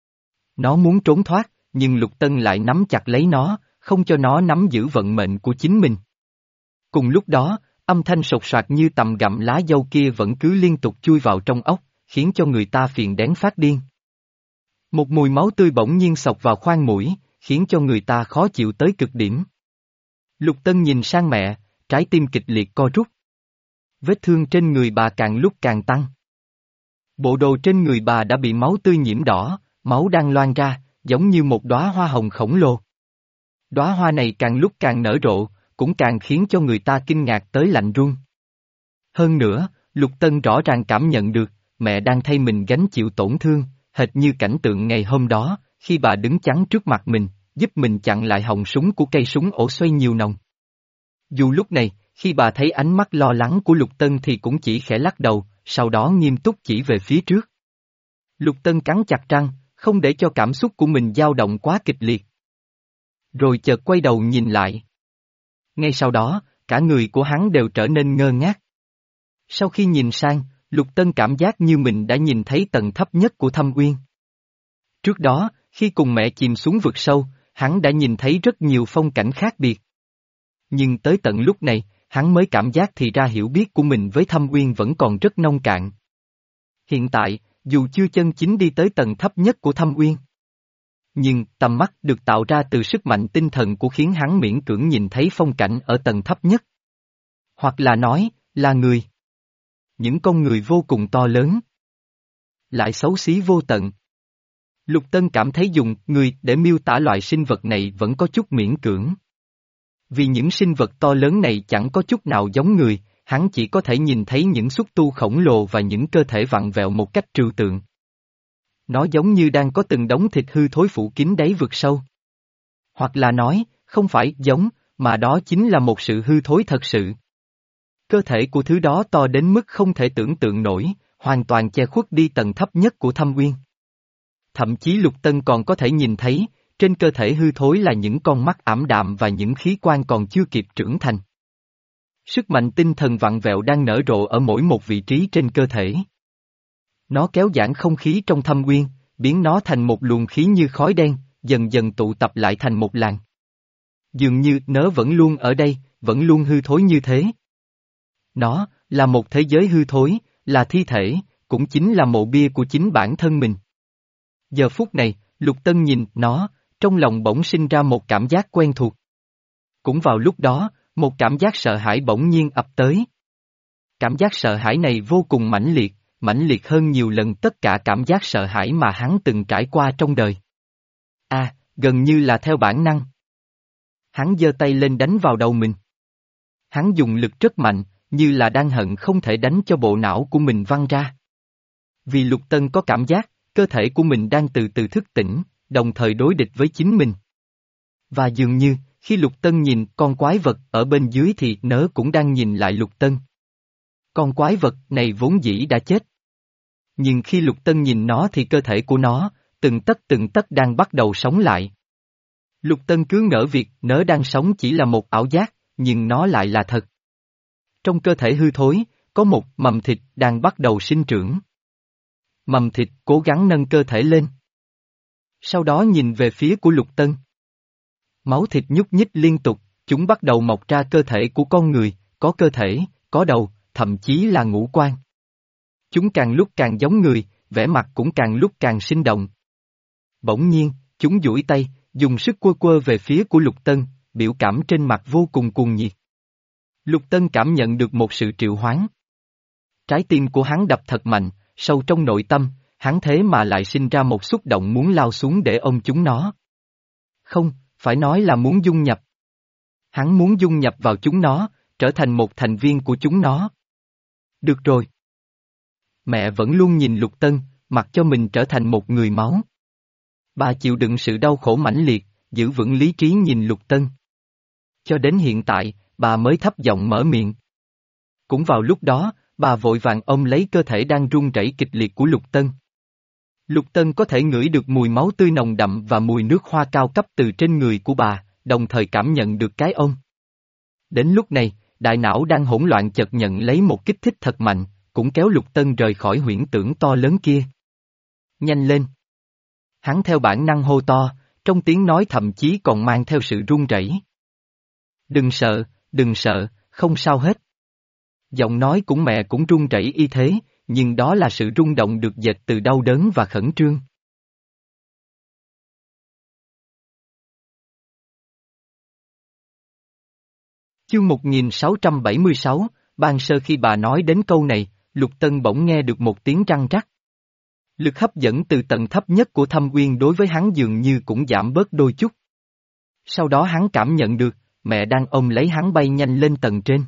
Nó muốn trốn thoát, nhưng Lục Tân lại nắm chặt lấy nó, không cho nó nắm giữ vận mệnh của chính mình. Cùng lúc đó, âm thanh sột soạt như tầm gặm lá dâu kia vẫn cứ liên tục chui vào trong óc, khiến cho người ta phiền đén phát điên. Một mùi máu tươi bỗng nhiên xộc vào khoang mũi, khiến cho người ta khó chịu tới cực điểm. Lục Tân nhìn sang mẹ, trái tim kịch liệt co rút. Vết thương trên người bà càng lúc càng tăng. Bộ đồ trên người bà đã bị máu tươi nhiễm đỏ, máu đang loang ra, giống như một đóa hoa hồng khổng lồ. Đóa hoa này càng lúc càng nở rộ, cũng càng khiến cho người ta kinh ngạc tới lạnh run. Hơn nữa, Lục Tân rõ ràng cảm nhận được, mẹ đang thay mình gánh chịu tổn thương, hệt như cảnh tượng ngày hôm đó, khi bà đứng chắn trước mặt mình, giúp mình chặn lại họng súng của cây súng ổ xoay nhiều nòng. Dù lúc này, khi bà thấy ánh mắt lo lắng của Lục Tân thì cũng chỉ khẽ lắc đầu, sau đó nghiêm túc chỉ về phía trước. Lục Tân cắn chặt răng, không để cho cảm xúc của mình dao động quá kịch liệt. Rồi chợt quay đầu nhìn lại. Ngay sau đó, cả người của hắn đều trở nên ngơ ngác. Sau khi nhìn sang, Lục Tân cảm giác như mình đã nhìn thấy tầng thấp nhất của thâm uyên. Trước đó, khi cùng mẹ chìm xuống vực sâu, hắn đã nhìn thấy rất nhiều phong cảnh khác biệt. Nhưng tới tận lúc này, hắn mới cảm giác thì ra hiểu biết của mình với thâm uyên vẫn còn rất nông cạn. Hiện tại, dù chưa chân chính đi tới tầng thấp nhất của thâm uyên, nhưng tầm mắt được tạo ra từ sức mạnh tinh thần của khiến hắn miễn cưỡng nhìn thấy phong cảnh ở tầng thấp nhất. Hoặc là nói, là người. Những con người vô cùng to lớn. Lại xấu xí vô tận. Lục Tân cảm thấy dùng người để miêu tả loại sinh vật này vẫn có chút miễn cưỡng. Vì những sinh vật to lớn này chẳng có chút nào giống người, hắn chỉ có thể nhìn thấy những xúc tu khổng lồ và những cơ thể vặn vẹo một cách trừu tượng. Nó giống như đang có từng đống thịt hư thối phủ kín đáy vực sâu. Hoặc là nói, không phải giống, mà đó chính là một sự hư thối thật sự. Cơ thể của thứ đó to đến mức không thể tưởng tượng nổi, hoàn toàn che khuất đi tầng thấp nhất của thâm uyên. Thậm chí Lục Tân còn có thể nhìn thấy, trên cơ thể hư thối là những con mắt ảm đạm và những khí quan còn chưa kịp trưởng thành. Sức mạnh tinh thần vặn vẹo đang nở rộ ở mỗi một vị trí trên cơ thể. Nó kéo giãn không khí trong thâm uyên, biến nó thành một luồng khí như khói đen, dần dần tụ tập lại thành một làn. Dường như nó vẫn luôn ở đây, vẫn luôn hư thối như thế. Nó, là một thế giới hư thối, là thi thể, cũng chính là mộ bia của chính bản thân mình. Giờ phút này, Lục Tân nhìn nó, trong lòng bỗng sinh ra một cảm giác quen thuộc. Cũng vào lúc đó, một cảm giác sợ hãi bỗng nhiên ập tới. Cảm giác sợ hãi này vô cùng mãnh liệt, mãnh liệt hơn nhiều lần tất cả cảm giác sợ hãi mà hắn từng trải qua trong đời. À, gần như là theo bản năng. Hắn giơ tay lên đánh vào đầu mình. Hắn dùng lực rất mạnh, như là đang hận không thể đánh cho bộ não của mình văng ra. Vì Lục Tân có cảm giác, cơ thể của mình đang từ từ thức tỉnh, đồng thời đối địch với chính mình. Và dường như, khi Lục Tân nhìn con quái vật ở bên dưới thì nó cũng đang nhìn lại Lục Tân. Con quái vật này vốn dĩ đã chết. Nhưng khi Lục Tân nhìn nó thì cơ thể của nó, từng tấc từng tấc đang bắt đầu sống lại. Lục Tân cứ ngỡ việc nó đang sống chỉ là một ảo giác, nhưng nó lại là thật. Trong cơ thể hư thối, có một mầm thịt đang bắt đầu sinh trưởng. Mầm thịt cố gắng nâng cơ thể lên. Sau đó nhìn về phía của Lục Tân. Máu thịt nhúc nhích liên tục, chúng bắt đầu mọc ra cơ thể của con người, có cơ thể, có đầu, thậm chí là ngũ quan. Chúng càng lúc càng giống người, vẻ mặt cũng càng lúc càng sinh động. Bỗng nhiên, chúng duỗi tay, dùng sức quơ quơ về phía của Lục Tân, biểu cảm trên mặt vô cùng cuồng nhiệt. Lục Tân cảm nhận được một sự triệu hoán. Trái tim của hắn đập thật mạnh, sâu trong nội tâm, hắn thế mà lại sinh ra một xúc động muốn lao xuống để ôm chúng nó. Không, phải nói là muốn dung nhập. Hắn muốn dung nhập vào chúng nó, trở thành một thành viên của chúng nó. Được rồi. Mẹ vẫn luôn nhìn Lục Tân, mặc cho mình trở thành một người máu. Bà chịu đựng sự đau khổ mãnh liệt, giữ vững lý trí nhìn Lục Tân. Cho đến hiện tại, bà mới thấp giọng mở miệng. Cũng vào lúc đó, bà vội vàng ôm lấy cơ thể đang run rẩy kịch liệt của Lục Tân. Lục Tân có thể ngửi được mùi máu tươi nồng đậm và mùi nước hoa cao cấp từ trên người của bà, đồng thời cảm nhận được cái ôm. Đến lúc này, đại não đang hỗn loạn chợt nhận lấy một kích thích thật mạnh, cũng kéo Lục Tân rời khỏi huyễn tưởng to lớn kia. Nhanh lên! Hắn theo bản năng hô to, trong tiếng nói thậm chí còn mang theo sự run rẩy. Đừng sợ, đừng sợ, không sao hết. Giọng nói của mẹ cũng run rẩy y thế, nhưng đó là sự rung động được dệt từ đau đớn và khẩn trương. Chương một nghìn sáu trăm bảy mươi sáu, ban sơ khi bà nói đến câu này, Lục Tân bỗng nghe được một tiếng răng rắc. Lực hấp dẫn từ tầng thấp nhất của thâm uyên đối với hắn dường như cũng giảm bớt đôi chút. Sau đó hắn cảm nhận được, mẹ đang ôm lấy hắn bay nhanh lên tầng trên.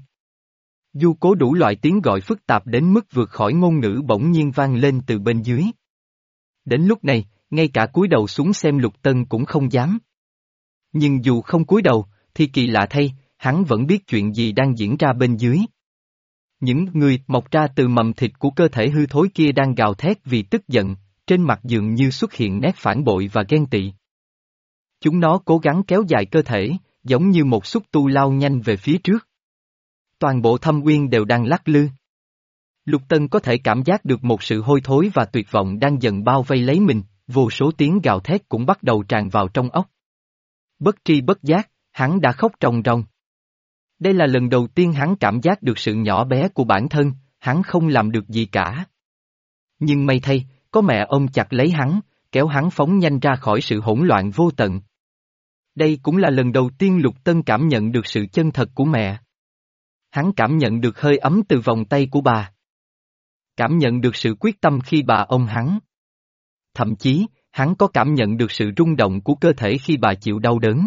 Du cố đủ loại tiếng gọi phức tạp đến mức vượt khỏi ngôn ngữ bỗng nhiên vang lên từ bên dưới. Đến lúc này, ngay cả cúi đầu xuống xem Lục Tân cũng không dám. Nhưng dù không cúi đầu, thì kỳ lạ thay, hắn vẫn biết chuyện gì đang diễn ra bên dưới. Những người mọc ra từ mầm thịt của cơ thể hư thối kia đang gào thét vì tức giận, trên mặt dường như xuất hiện nét phản bội và ghen tị. Chúng nó cố gắng kéo dài cơ thể, giống như một xúc tu lao nhanh về phía trước. Toàn bộ thâm uyên đều đang lắc lư. Lục Tân có thể cảm giác được một sự hôi thối và tuyệt vọng đang dần bao vây lấy mình, vô số tiếng gào thét cũng bắt đầu tràn vào trong óc. Bất tri bất giác, hắn đã khóc ròng ròng. Đây là lần đầu tiên hắn cảm giác được sự nhỏ bé của bản thân, hắn không làm được gì cả. Nhưng may thay, có mẹ ôm chặt lấy hắn, kéo hắn phóng nhanh ra khỏi sự hỗn loạn vô tận. Đây cũng là lần đầu tiên Lục Tân cảm nhận được sự chân thật của mẹ. Hắn cảm nhận được hơi ấm từ vòng tay của bà. Cảm nhận được sự quyết tâm khi bà ôm hắn. Thậm chí, hắn có cảm nhận được sự rung động của cơ thể khi bà chịu đau đớn.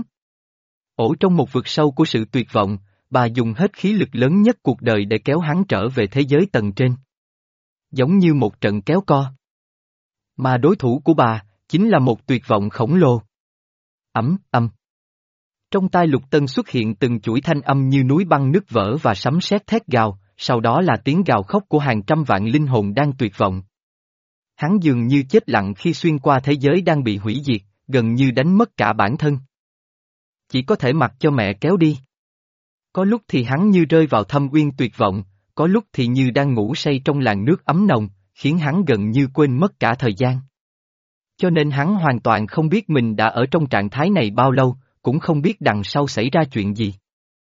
Ổ trong một vực sâu của sự tuyệt vọng, bà dùng hết khí lực lớn nhất cuộc đời để kéo hắn trở về thế giới tầng trên. Giống như một trận kéo co. Mà đối thủ của bà, chính là một tuyệt vọng khổng lồ. Ấm, âm. Trong tai Lục Tân xuất hiện từng chuỗi thanh âm như núi băng nứt vỡ và sấm sét thét gào, sau đó là tiếng gào khóc của hàng trăm vạn linh hồn đang tuyệt vọng. Hắn dường như chết lặng khi xuyên qua thế giới đang bị hủy diệt, gần như đánh mất cả bản thân. Chỉ có thể mặc cho mẹ kéo đi. Có lúc thì hắn như rơi vào thâm uyên tuyệt vọng, có lúc thì như đang ngủ say trong làn nước ấm nồng, khiến hắn gần như quên mất cả thời gian. Cho nên hắn hoàn toàn không biết mình đã ở trong trạng thái này bao lâu, cũng không biết đằng sau xảy ra chuyện gì.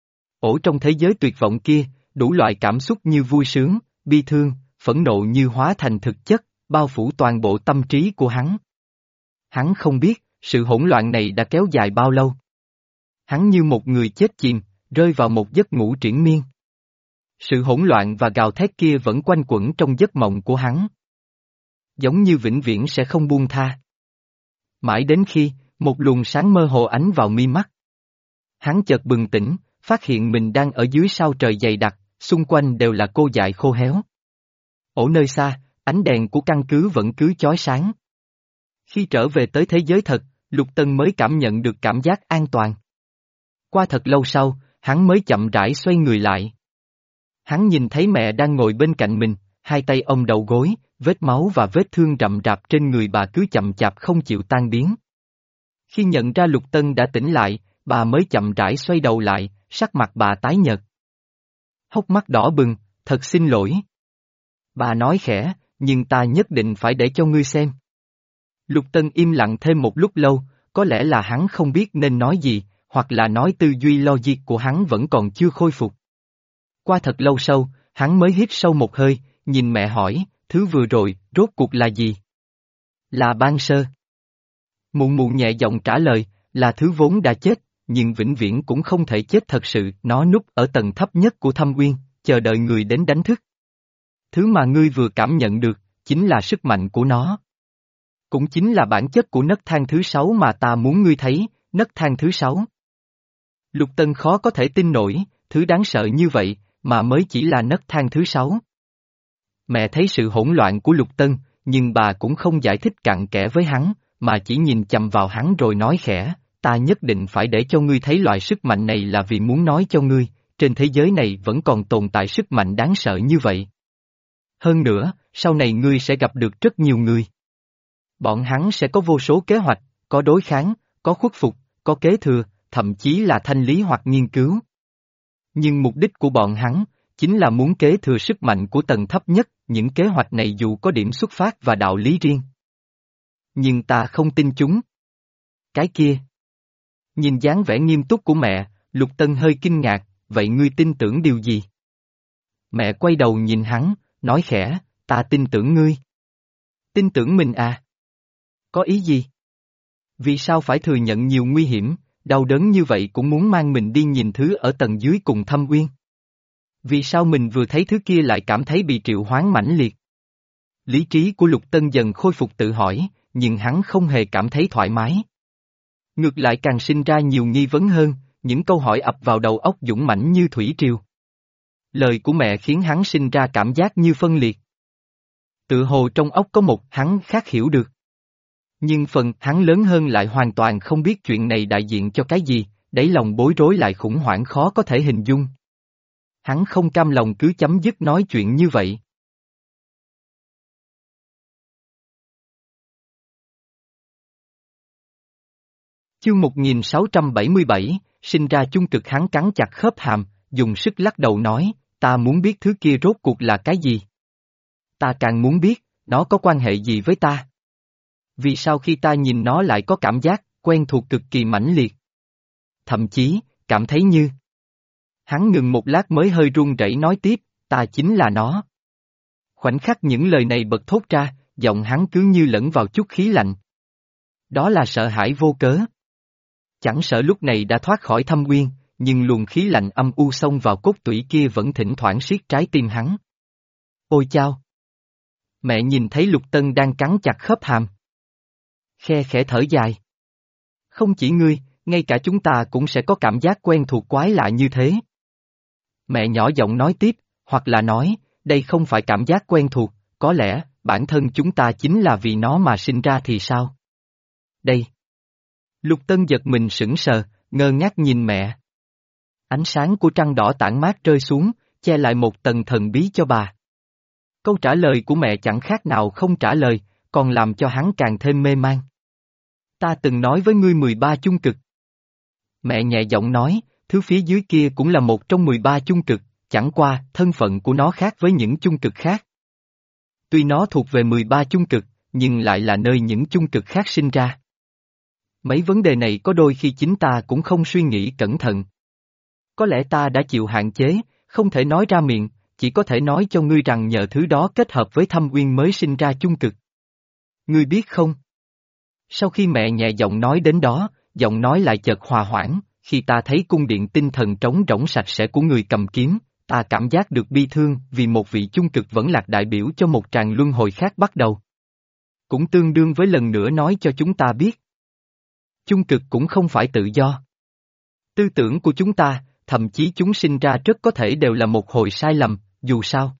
Ổ trong thế giới tuyệt vọng kia, đủ loại cảm xúc như vui sướng, bi thương, phẫn nộ như hóa thành thực chất, bao phủ toàn bộ tâm trí của hắn. Hắn không biết, sự hỗn loạn này đã kéo dài bao lâu. Hắn như một người chết chìm, rơi vào một giấc ngủ triền miên. Sự hỗn loạn và gào thét kia vẫn quanh quẩn trong giấc mộng của hắn. Giống như vĩnh viễn sẽ không buông tha. Mãi đến khi, một luồng sáng mơ hồ ánh vào mi mắt. Hắn chợt bừng tỉnh, phát hiện mình đang ở dưới sao trời dày đặc, xung quanh đều là cô dại khô héo. Ở nơi xa, ánh đèn của căn cứ vẫn cứ chói sáng. Khi trở về tới thế giới thật, Lục Tân mới cảm nhận được cảm giác an toàn. Qua thật lâu sau, hắn mới chậm rãi xoay người lại. Hắn nhìn thấy mẹ đang ngồi bên cạnh mình, hai tay ôm đầu gối, vết máu và vết thương rậm rạp trên người bà cứ chậm chạp không chịu tan biến. Khi nhận ra Lục Tân đã tỉnh lại, bà mới chậm rãi xoay đầu lại, sắc mặt bà tái nhợt. Hốc mắt đỏ bừng, thật xin lỗi. Bà nói khẽ, nhưng ta nhất định phải để cho ngươi xem. Lục Tân im lặng thêm một lúc lâu, có lẽ là hắn không biết nên nói gì, hoặc là nói tư duy logic của hắn vẫn còn chưa khôi phục. Qua thật lâu sau, hắn mới hít sâu một hơi, nhìn mẹ hỏi, thứ vừa rồi, rốt cuộc là gì? Là ban sơ. Mụ mụ nhẹ giọng trả lời, là thứ vốn đã chết, nhưng vĩnh viễn cũng không thể chết thật sự, nó núp ở tầng thấp nhất của thâm uyên, chờ đợi người đến đánh thức. Thứ mà ngươi vừa cảm nhận được, chính là sức mạnh của nó. Cũng chính là bản chất của nấc thang thứ sáu mà ta muốn ngươi thấy, nấc thang thứ sáu. Lục Tân khó có thể tin nổi, thứ đáng sợ như vậy, mà mới chỉ là nấc thang thứ sáu. Mẹ thấy sự hỗn loạn của Lục Tân, nhưng bà cũng không giải thích cặn kẽ với hắn, mà chỉ nhìn chằm vào hắn rồi nói khẽ, ta nhất định phải để cho ngươi thấy loại sức mạnh này là vì muốn nói cho ngươi, trên thế giới này vẫn còn tồn tại sức mạnh đáng sợ như vậy. Hơn nữa, sau này ngươi sẽ gặp được rất nhiều người. Bọn hắn sẽ có vô số kế hoạch, có đối kháng, có khuất phục, có kế thừa, thậm chí là thanh lý hoặc nghiên cứu. Nhưng mục đích của bọn hắn, chính là muốn kế thừa sức mạnh của tầng thấp nhất, những kế hoạch này dù có điểm xuất phát và đạo lý riêng. Nhưng ta không tin chúng. Cái kia. Nhìn dáng vẻ nghiêm túc của mẹ, Lục Tân hơi kinh ngạc, vậy ngươi tin tưởng điều gì? Mẹ quay đầu nhìn hắn, nói khẽ, ta tin tưởng ngươi. Tin tưởng mình à? Có ý gì? Vì sao phải thừa nhận nhiều nguy hiểm, đau đớn như vậy cũng muốn mang mình đi nhìn thứ ở tầng dưới cùng thâm uyên? Vì sao mình vừa thấy thứ kia lại cảm thấy bị triệu hoán mãnh liệt? Lý trí của Lục Tân dần khôi phục tự hỏi, nhưng hắn không hề cảm thấy thoải mái. Ngược lại càng sinh ra nhiều nghi vấn hơn, những câu hỏi ập vào đầu óc dũng mãnh như thủy triều. Lời của mẹ khiến hắn sinh ra cảm giác như phân liệt. Tự hồ trong óc có một hắn khác hiểu được. Nhưng phần hắn lớn hơn lại hoàn toàn không biết chuyện này đại diện cho cái gì, đáy lòng bối rối lại khủng hoảng khó có thể hình dung. Hắn không cam lòng cứ chấm dứt nói chuyện như vậy. Chương một nghìn sáu trăm bảy mươi bảy, sinh ra chung cực hắn cắn chặt khớp hàm, dùng sức lắc đầu nói, ta muốn biết thứ kia rốt cuộc là cái gì. Ta càng muốn biết, nó có quan hệ gì với ta. Vì sao khi ta nhìn nó lại có cảm giác, quen thuộc cực kỳ mãnh liệt. Thậm chí, cảm thấy như. Hắn ngừng một lát mới hơi run rẩy nói tiếp, ta chính là nó. Khoảnh khắc những lời này bật thốt ra, giọng hắn cứ như lẫn vào chút khí lạnh. Đó là sợ hãi vô cớ. Chẳng sợ lúc này đã thoát khỏi thâm uyên, nhưng luồng khí lạnh âm u xông vào cốt tủy kia vẫn thỉnh thoảng siết trái tim hắn. Ôi chao! Mẹ nhìn thấy Lục Tân đang cắn chặt khớp hàm. Khe khẽ thở dài. Không chỉ ngươi, ngay cả chúng ta cũng sẽ có cảm giác quen thuộc quái lạ như thế. Mẹ nhỏ giọng nói tiếp, hoặc là nói, đây không phải cảm giác quen thuộc, có lẽ, bản thân chúng ta chính là vì nó mà sinh ra thì sao? Đây. Lục Tân giật mình sững sờ, ngơ ngác nhìn mẹ. Ánh sáng của trăng đỏ tản mát rơi xuống, che lại một tầng thần bí cho bà. Câu trả lời của mẹ chẳng khác nào không trả lời, còn làm cho hắn càng thêm mê man. Ta từng nói với ngươi mười ba chung cực. Mẹ nhẹ giọng nói, thứ phía dưới kia cũng là một trong mười ba chung cực, chẳng qua, thân phận của nó khác với những chung cực khác. Tuy nó thuộc về mười ba chung cực, nhưng lại là nơi những chung cực khác sinh ra. Mấy vấn đề này có đôi khi chính ta cũng không suy nghĩ cẩn thận. Có lẽ ta đã chịu hạn chế, không thể nói ra miệng, chỉ có thể nói cho ngươi rằng nhờ thứ đó kết hợp với thâm uyên mới sinh ra chung cực. Ngươi biết không? Sau khi mẹ nhẹ giọng nói đến đó, giọng nói lại chợt hòa hoãn, khi ta thấy cung điện tinh thần trống rỗng sạch sẽ của người cầm kiếm, ta cảm giác được bi thương vì một vị chung cực vẫn lạc đại biểu cho một tràng luân hồi khác bắt đầu. Cũng tương đương với lần nữa nói cho chúng ta biết. Chung cực cũng không phải tự do. Tư tưởng của chúng ta, thậm chí chúng sinh ra rất có thể đều là một hồi sai lầm, dù sao.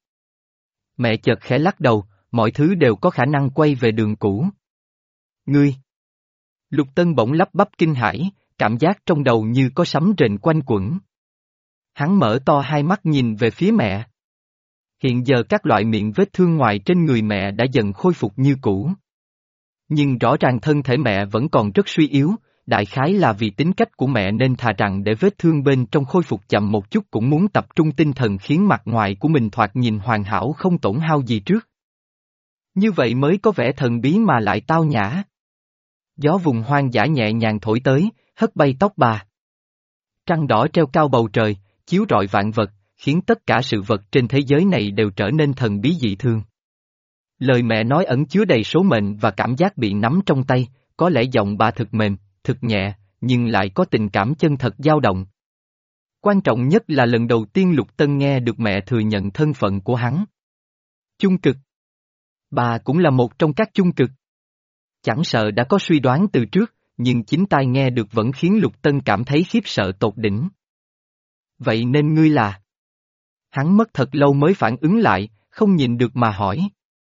Mẹ chợt khẽ lắc đầu, mọi thứ đều có khả năng quay về đường cũ. Ngươi! Lục Tân bỗng lắp bắp kinh hãi, cảm giác trong đầu như có sấm rền quanh quẩn. Hắn mở to hai mắt nhìn về phía mẹ. Hiện giờ các loại miệng vết thương ngoài trên người mẹ đã dần khôi phục như cũ. Nhưng rõ ràng thân thể mẹ vẫn còn rất suy yếu, đại khái là vì tính cách của mẹ nên thà rằng để vết thương bên trong khôi phục chậm một chút cũng muốn tập trung tinh thần khiến mặt ngoài của mình thoạt nhìn hoàn hảo không tổn hao gì trước. Như vậy mới có vẻ thần bí mà lại tao nhã. Gió vùng hoang dã nhẹ nhàng thổi tới, hất bay tóc bà. Trăng đỏ treo cao bầu trời, chiếu rọi vạn vật, khiến tất cả sự vật trên thế giới này đều trở nên thần bí dị thường. Lời mẹ nói ẩn chứa đầy số mệnh và cảm giác bị nắm trong tay, có lẽ giọng bà thực mềm, thực nhẹ, nhưng lại có tình cảm chân thật dao động. Quan trọng nhất là lần đầu tiên Lục Tân nghe được mẹ thừa nhận thân phận của hắn. Chung cực. Bà cũng là một trong các chung cực. Chẳng sợ đã có suy đoán từ trước, nhưng chính tai nghe được vẫn khiến Lục Tân cảm thấy khiếp sợ tột đỉnh. Vậy nên ngươi là? Hắn mất thật lâu mới phản ứng lại, không nhìn được mà hỏi.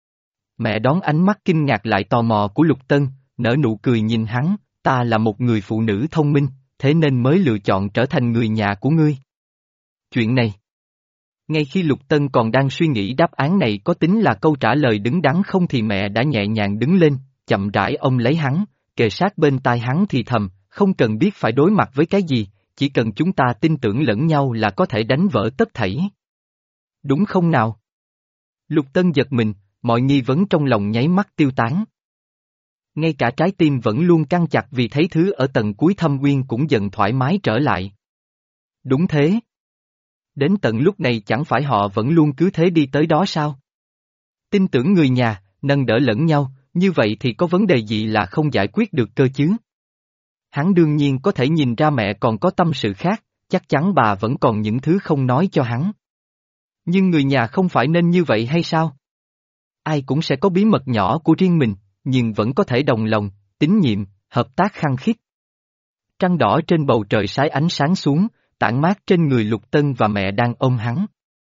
Mẹ đón ánh mắt kinh ngạc lại tò mò của Lục Tân, nở nụ cười nhìn hắn, ta là một người phụ nữ thông minh, thế nên mới lựa chọn trở thành người nhà của ngươi. Chuyện này. Ngay khi Lục Tân còn đang suy nghĩ đáp án này có tính là câu trả lời đứng đắn không thì mẹ đã nhẹ nhàng đứng lên, chậm rãi ôm lấy hắn, kề sát bên tai hắn thì thầm, không cần biết phải đối mặt với cái gì, chỉ cần chúng ta tin tưởng lẫn nhau là có thể đánh vỡ tất thảy. Đúng không nào? Lục Tân giật mình, mọi nghi vấn trong lòng nháy mắt tiêu tán. Ngay cả trái tim vẫn luôn căng chặt vì thấy thứ ở tầng cuối thâm uyên cũng dần thoải mái trở lại. Đúng thế. Đến tận lúc này chẳng phải họ vẫn luôn cứ thế đi tới đó sao? Tin tưởng người nhà, nâng đỡ lẫn nhau, như vậy thì có vấn đề gì là không giải quyết được cơ chứ? Hắn đương nhiên có thể nhìn ra mẹ còn có tâm sự khác, chắc chắn bà vẫn còn những thứ không nói cho hắn. Nhưng người nhà không phải nên như vậy hay sao? Ai cũng sẽ có bí mật nhỏ của riêng mình, nhưng vẫn có thể đồng lòng, tín nhiệm, hợp tác khăng khít. Trăng đỏ trên bầu trời sái ánh sáng xuống, tản mát trên người Lục Tân và mẹ đang ôm hắn.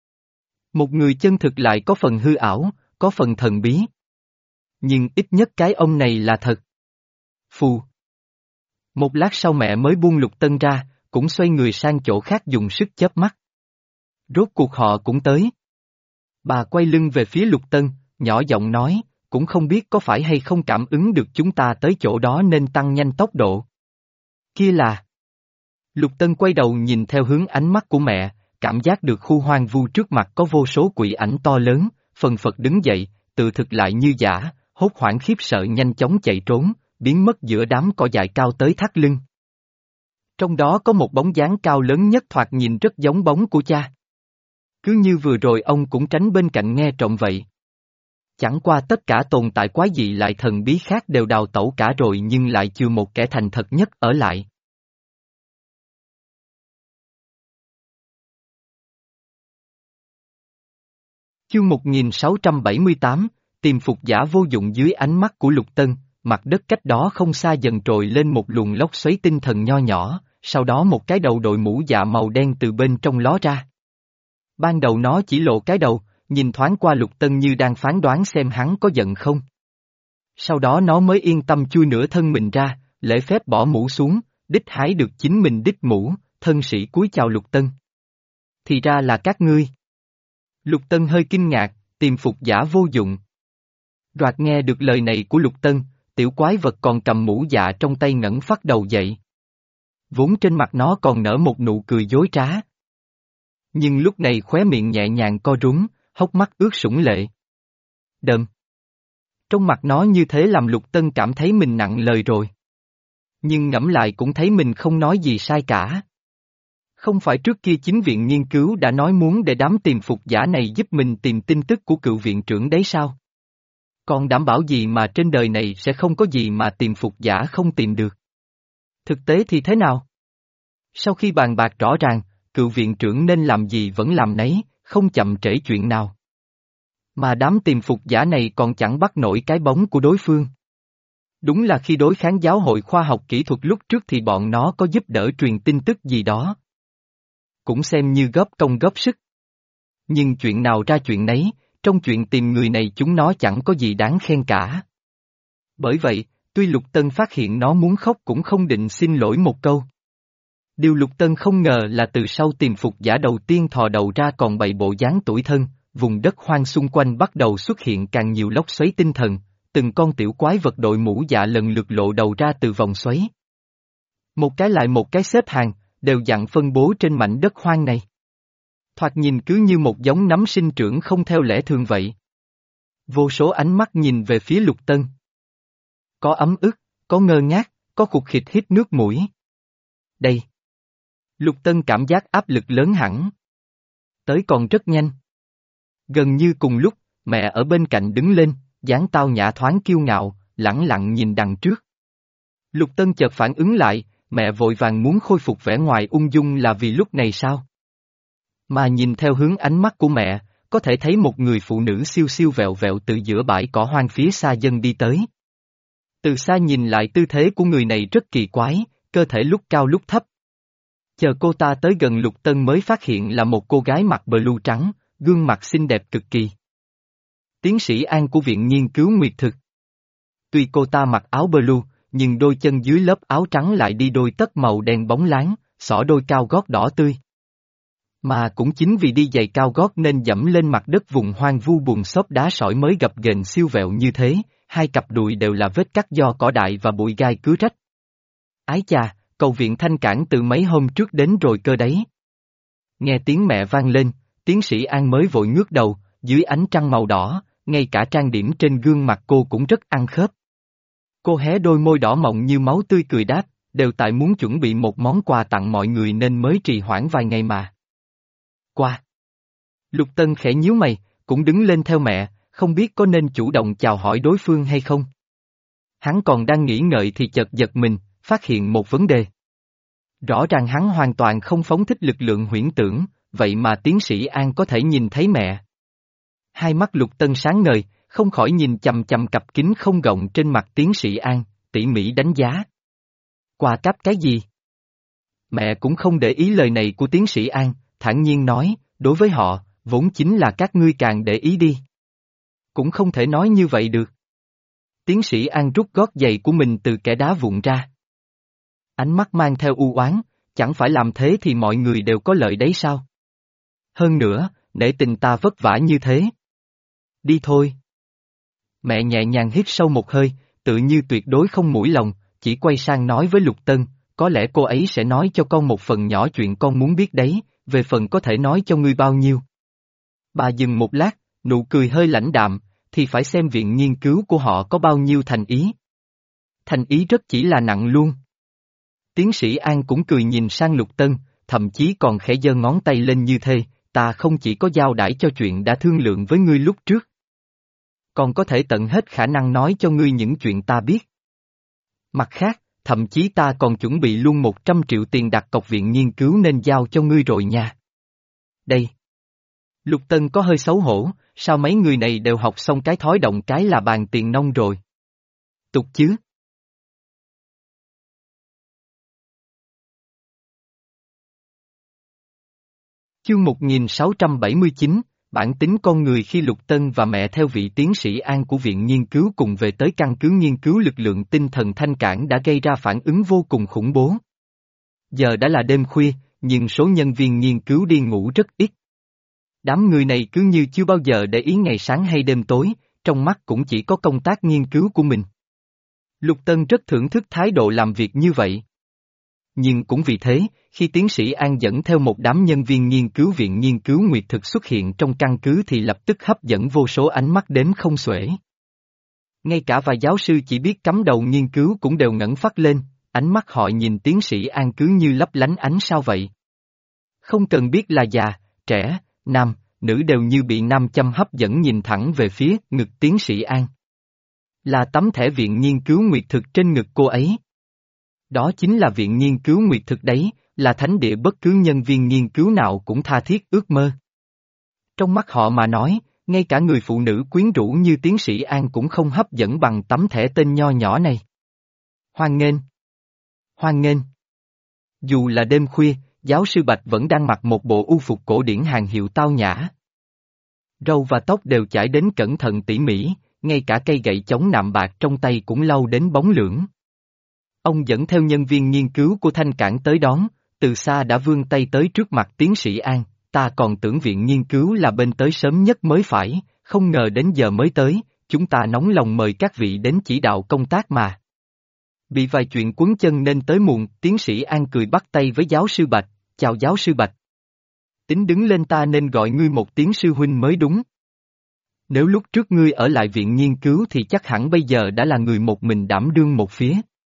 Một người chân thực lại có phần hư ảo, có phần thần bí. Nhưng ít nhất cái ôm này là thật. Phù. Một lát sau mẹ mới buông Lục Tân ra, cũng xoay người sang chỗ khác dùng sức chớp mắt. Rốt cuộc họ cũng tới. Bà quay lưng về phía Lục Tân, nhỏ giọng nói, cũng không biết có phải hay không cảm ứng được chúng ta tới chỗ đó nên tăng nhanh tốc độ. Kia là. Lục Tân quay đầu nhìn theo hướng ánh mắt của mẹ, cảm giác được khu hoang vu trước mặt có vô số quỷ ảnh to lớn, phần phật đứng dậy, tự thực lại như giả, hốt hoảng khiếp sợ nhanh chóng chạy trốn, biến mất giữa đám cỏ dại cao tới thắt lưng. Trong đó có một bóng dáng cao lớn nhất thoạt nhìn rất giống bóng của cha. Cứ như vừa rồi ông cũng tránh bên cạnh nghe trộm vậy. Chẳng qua tất cả tồn tại quái dị lại thần bí khác đều đào tẩu cả rồi nhưng lại chưa một kẻ thành thật nhất ở lại. Chương một nghìn sáu trăm bảy mươi tám, tìm phục giả vô dụng dưới ánh mắt của Lục Tân, mặt đất cách đó không xa dần trồi lên một luồng lốc xoáy tinh thần nho nhỏ, sau đó một cái đầu đội mũ dạ màu đen từ bên trong ló ra. Ban đầu nó chỉ lộ cái đầu, nhìn thoáng qua Lục Tân như đang phán đoán xem hắn có giận không. Sau đó nó mới yên tâm chui nửa thân mình ra, lễ phép bỏ mũ xuống, đích hái được chính mình đích mũ, thân sĩ cúi chào Lục Tân. Thì ra là các ngươi. Lục Tân hơi kinh ngạc, tìm phục giả vô dụng. Đoạt nghe được lời này của Lục Tân, tiểu quái vật còn cầm mũ dạ trong tay ngẩng phát đầu dậy. Vốn trên mặt nó còn nở một nụ cười dối trá. Nhưng lúc này khóe miệng nhẹ nhàng co rúm, hốc mắt ướt sũng lệ. Đơm. Trong mặt nó như thế làm Lục Tân cảm thấy mình nặng lời rồi. Nhưng ngẫm lại cũng thấy mình không nói gì sai cả. Không phải trước kia chính viện nghiên cứu đã nói muốn để đám tìm phục giả này giúp mình tìm tin tức của cựu viện trưởng đấy sao? Còn đảm bảo gì mà trên đời này sẽ không có gì mà tìm phục giả không tìm được? Thực tế thì thế nào? Sau khi bàn bạc rõ ràng, cựu viện trưởng nên làm gì vẫn làm nấy, không chậm trễ chuyện nào. Mà đám tìm phục giả này còn chẳng bắt nổi cái bóng của đối phương. Đúng là khi đối kháng giáo hội khoa học kỹ thuật lúc trước thì bọn nó có giúp đỡ truyền tin tức gì đó. Cũng xem như góp công góp sức. Nhưng chuyện nào ra chuyện nấy, trong chuyện tìm người này chúng nó chẳng có gì đáng khen cả. Bởi vậy, tuy Lục Tân phát hiện nó muốn khóc cũng không định xin lỗi một câu. Điều Lục Tân không ngờ là từ sau tìm phục giả đầu tiên thò đầu ra còn bày bộ dáng tủi thân, vùng đất hoang xung quanh bắt đầu xuất hiện càng nhiều lốc xoáy tinh thần, từng con tiểu quái vật đội mũ dạ lần lượt lộ đầu ra từ vòng xoáy. Một cái lại một cái xếp hàng, đều dặn phân bố trên mảnh đất hoang này. Thoạt nhìn cứ như một giống nấm sinh trưởng không theo lẽ thường vậy. Vô số ánh mắt nhìn về phía Lục Tân. Có ấm ức, có ngơ ngác, có khục khịt hít nước mũi. Đây. Lục Tân cảm giác áp lực lớn hẳn. Tới còn rất nhanh. Gần như cùng lúc, mẹ ở bên cạnh đứng lên, dáng tao nhã thoáng kiêu ngạo, lẳng lặng nhìn đằng trước. Lục Tân chợt phản ứng lại, mẹ vội vàng muốn khôi phục vẻ ngoài ung dung là vì lúc này sao? Mà nhìn theo hướng ánh mắt của mẹ, có thể thấy một người phụ nữ siêu siêu vẹo vẹo từ giữa bãi cỏ hoang phía xa dân đi tới. Từ xa nhìn lại tư thế của người này rất kỳ quái, cơ thể lúc cao lúc thấp. Chờ cô ta tới gần Lục Tân mới phát hiện là một cô gái mặc blue trắng, gương mặt xinh đẹp cực kỳ. Tiến sĩ An của Viện Nghiên cứu Nguyệt Thực. Tuy cô ta mặc áo blue, nhưng đôi chân dưới lớp áo trắng lại đi đôi tất màu đen bóng láng, xỏ đôi cao gót đỏ tươi. Mà cũng chính vì đi giày cao gót nên dẫm lên mặt đất vùng hoang vu bùn xốp đá sỏi mới gập ghềnh siêu vẹo như thế, hai cặp đùi đều là vết cắt do cỏ đại và bụi gai cứa rách. Ái chà, cầu viện thanh cảng từ mấy hôm trước đến rồi cơ đấy. Nghe tiếng mẹ vang lên, tiến sĩ An mới vội ngước đầu, dưới ánh trăng màu đỏ, ngay cả trang điểm trên gương mặt cô cũng rất ăn khớp. Cô hé đôi môi đỏ mọng như máu tươi cười đáp, đều tại muốn chuẩn bị một món quà tặng mọi người nên mới trì hoãn vài ngày mà. Qua. Lục Tân khẽ nhíu mày, cũng đứng lên theo mẹ, không biết có nên chủ động chào hỏi đối phương hay không. Hắn còn đang nghĩ ngợi thì chợt giật mình, phát hiện một vấn đề. Rõ ràng hắn hoàn toàn không phóng thích lực lượng huyễn tưởng, vậy mà tiến sĩ An có thể nhìn thấy mẹ. Hai mắt Lục Tân sáng ngời, không khỏi nhìn chằm chằm cặp kính không gọng trên mặt tiến sĩ An, tỉ mỉ đánh giá. Quà cáp cái gì? Mẹ cũng không để ý lời này của tiến sĩ An, thản nhiên nói, đối với họ, vốn chính là các ngươi càng để ý đi. Cũng không thể nói như vậy được. Tiến sĩ An rút gót giày của mình từ kẽ đá vụn ra. Ánh mắt mang theo u oán, chẳng phải làm thế thì mọi người đều có lợi đấy sao? Hơn nữa, nể tình ta vất vả như thế. Đi thôi. Mẹ nhẹ nhàng hít sâu một hơi, tự như tuyệt đối không mũi lòng, chỉ quay sang nói với Lục Tân, có lẽ cô ấy sẽ nói cho con một phần nhỏ chuyện con muốn biết đấy, về phần có thể nói cho ngươi bao nhiêu. Bà dừng một lát, nụ cười hơi lãnh đạm, thì phải xem viện nghiên cứu của họ có bao nhiêu thành ý. Thành ý rất chỉ là nặng luôn. Tiến sĩ An cũng cười nhìn sang Lục Tân, thậm chí còn khẽ giơ ngón tay lên như thế, ta không chỉ có giao đãi cho chuyện đã thương lượng với ngươi lúc trước. Còn có thể tận hết khả năng nói cho ngươi những chuyện ta biết. Mặt khác, thậm chí ta còn chuẩn bị luôn một trăm triệu tiền đặt cọc viện nghiên cứu nên giao cho ngươi rồi nha. Đây. Lục Tân có hơi xấu hổ, sao mấy người này đều học xong cái thói động cái là bàn tiền nông rồi. Tục chứ. Chương một nghìn sáu trăm bảy mươi chín, bản tính con người. Khi Lục Tân và mẹ theo vị tiến sĩ An của Viện Nghiên cứu cùng về tới căn cứ nghiên cứu lực lượng tinh thần thanh cảng đã gây ra phản ứng vô cùng khủng bố. Giờ đã là đêm khuya, nhưng số nhân viên nghiên cứu đi ngủ rất ít. Đám người này cứ như chưa bao giờ để ý ngày sáng hay đêm tối, trong mắt cũng chỉ có công tác nghiên cứu của mình. Lục Tân rất thưởng thức thái độ làm việc như vậy. Nhưng cũng vì thế, khi tiến sĩ An dẫn theo một đám nhân viên nghiên cứu Viện Nghiên cứu Nguyệt Thực xuất hiện trong căn cứ thì lập tức hấp dẫn vô số ánh mắt đếm không xuể. Ngay cả vài giáo sư chỉ biết cắm đầu nghiên cứu cũng đều ngẩng phát lên, ánh mắt họ nhìn tiến sĩ An cứ như lấp lánh ánh sao vậy. Không cần biết là già, trẻ, nam, nữ đều như bị nam châm hấp dẫn nhìn thẳng về phía ngực tiến sĩ An. Là tấm thẻ Viện Nghiên cứu Nguyệt Thực trên ngực cô ấy. Đó chính là Viện Nghiên cứu Nguyệt Thực đấy, là thánh địa bất cứ nhân viên nghiên cứu nào cũng tha thiết ước mơ. Trong mắt họ mà nói, ngay cả người phụ nữ quyến rũ như tiến sĩ An cũng không hấp dẫn bằng tấm thẻ tên nho nhỏ này. Hoan nghênh. Hoan nghênh. Dù là đêm khuya, giáo sư Bạch vẫn đang mặc một bộ u phục cổ điển hàng hiệu tao nhã. Râu và tóc đều chải đến cẩn thận tỉ mỉ, ngay cả cây gậy chống nạm bạc trong tay cũng lau đến bóng lưỡng. Ông dẫn theo nhân viên nghiên cứu của Thanh Cảng tới đón, từ xa đã vươn tay tới trước mặt tiến sĩ An, ta còn tưởng Viện Nghiên cứu là bên tới sớm nhất mới phải, không ngờ đến giờ mới tới, chúng ta nóng lòng mời các vị đến chỉ đạo công tác mà. Bị vài chuyện quấn chân nên tới muộn, tiến sĩ An cười bắt tay với giáo sư Bạch, chào giáo sư Bạch. Tính đứng lên ta nên gọi ngươi một tiếng sư huynh mới đúng. Nếu lúc trước ngươi ở lại Viện Nghiên cứu thì chắc hẳn bây giờ đã là người một mình đảm đương một phía.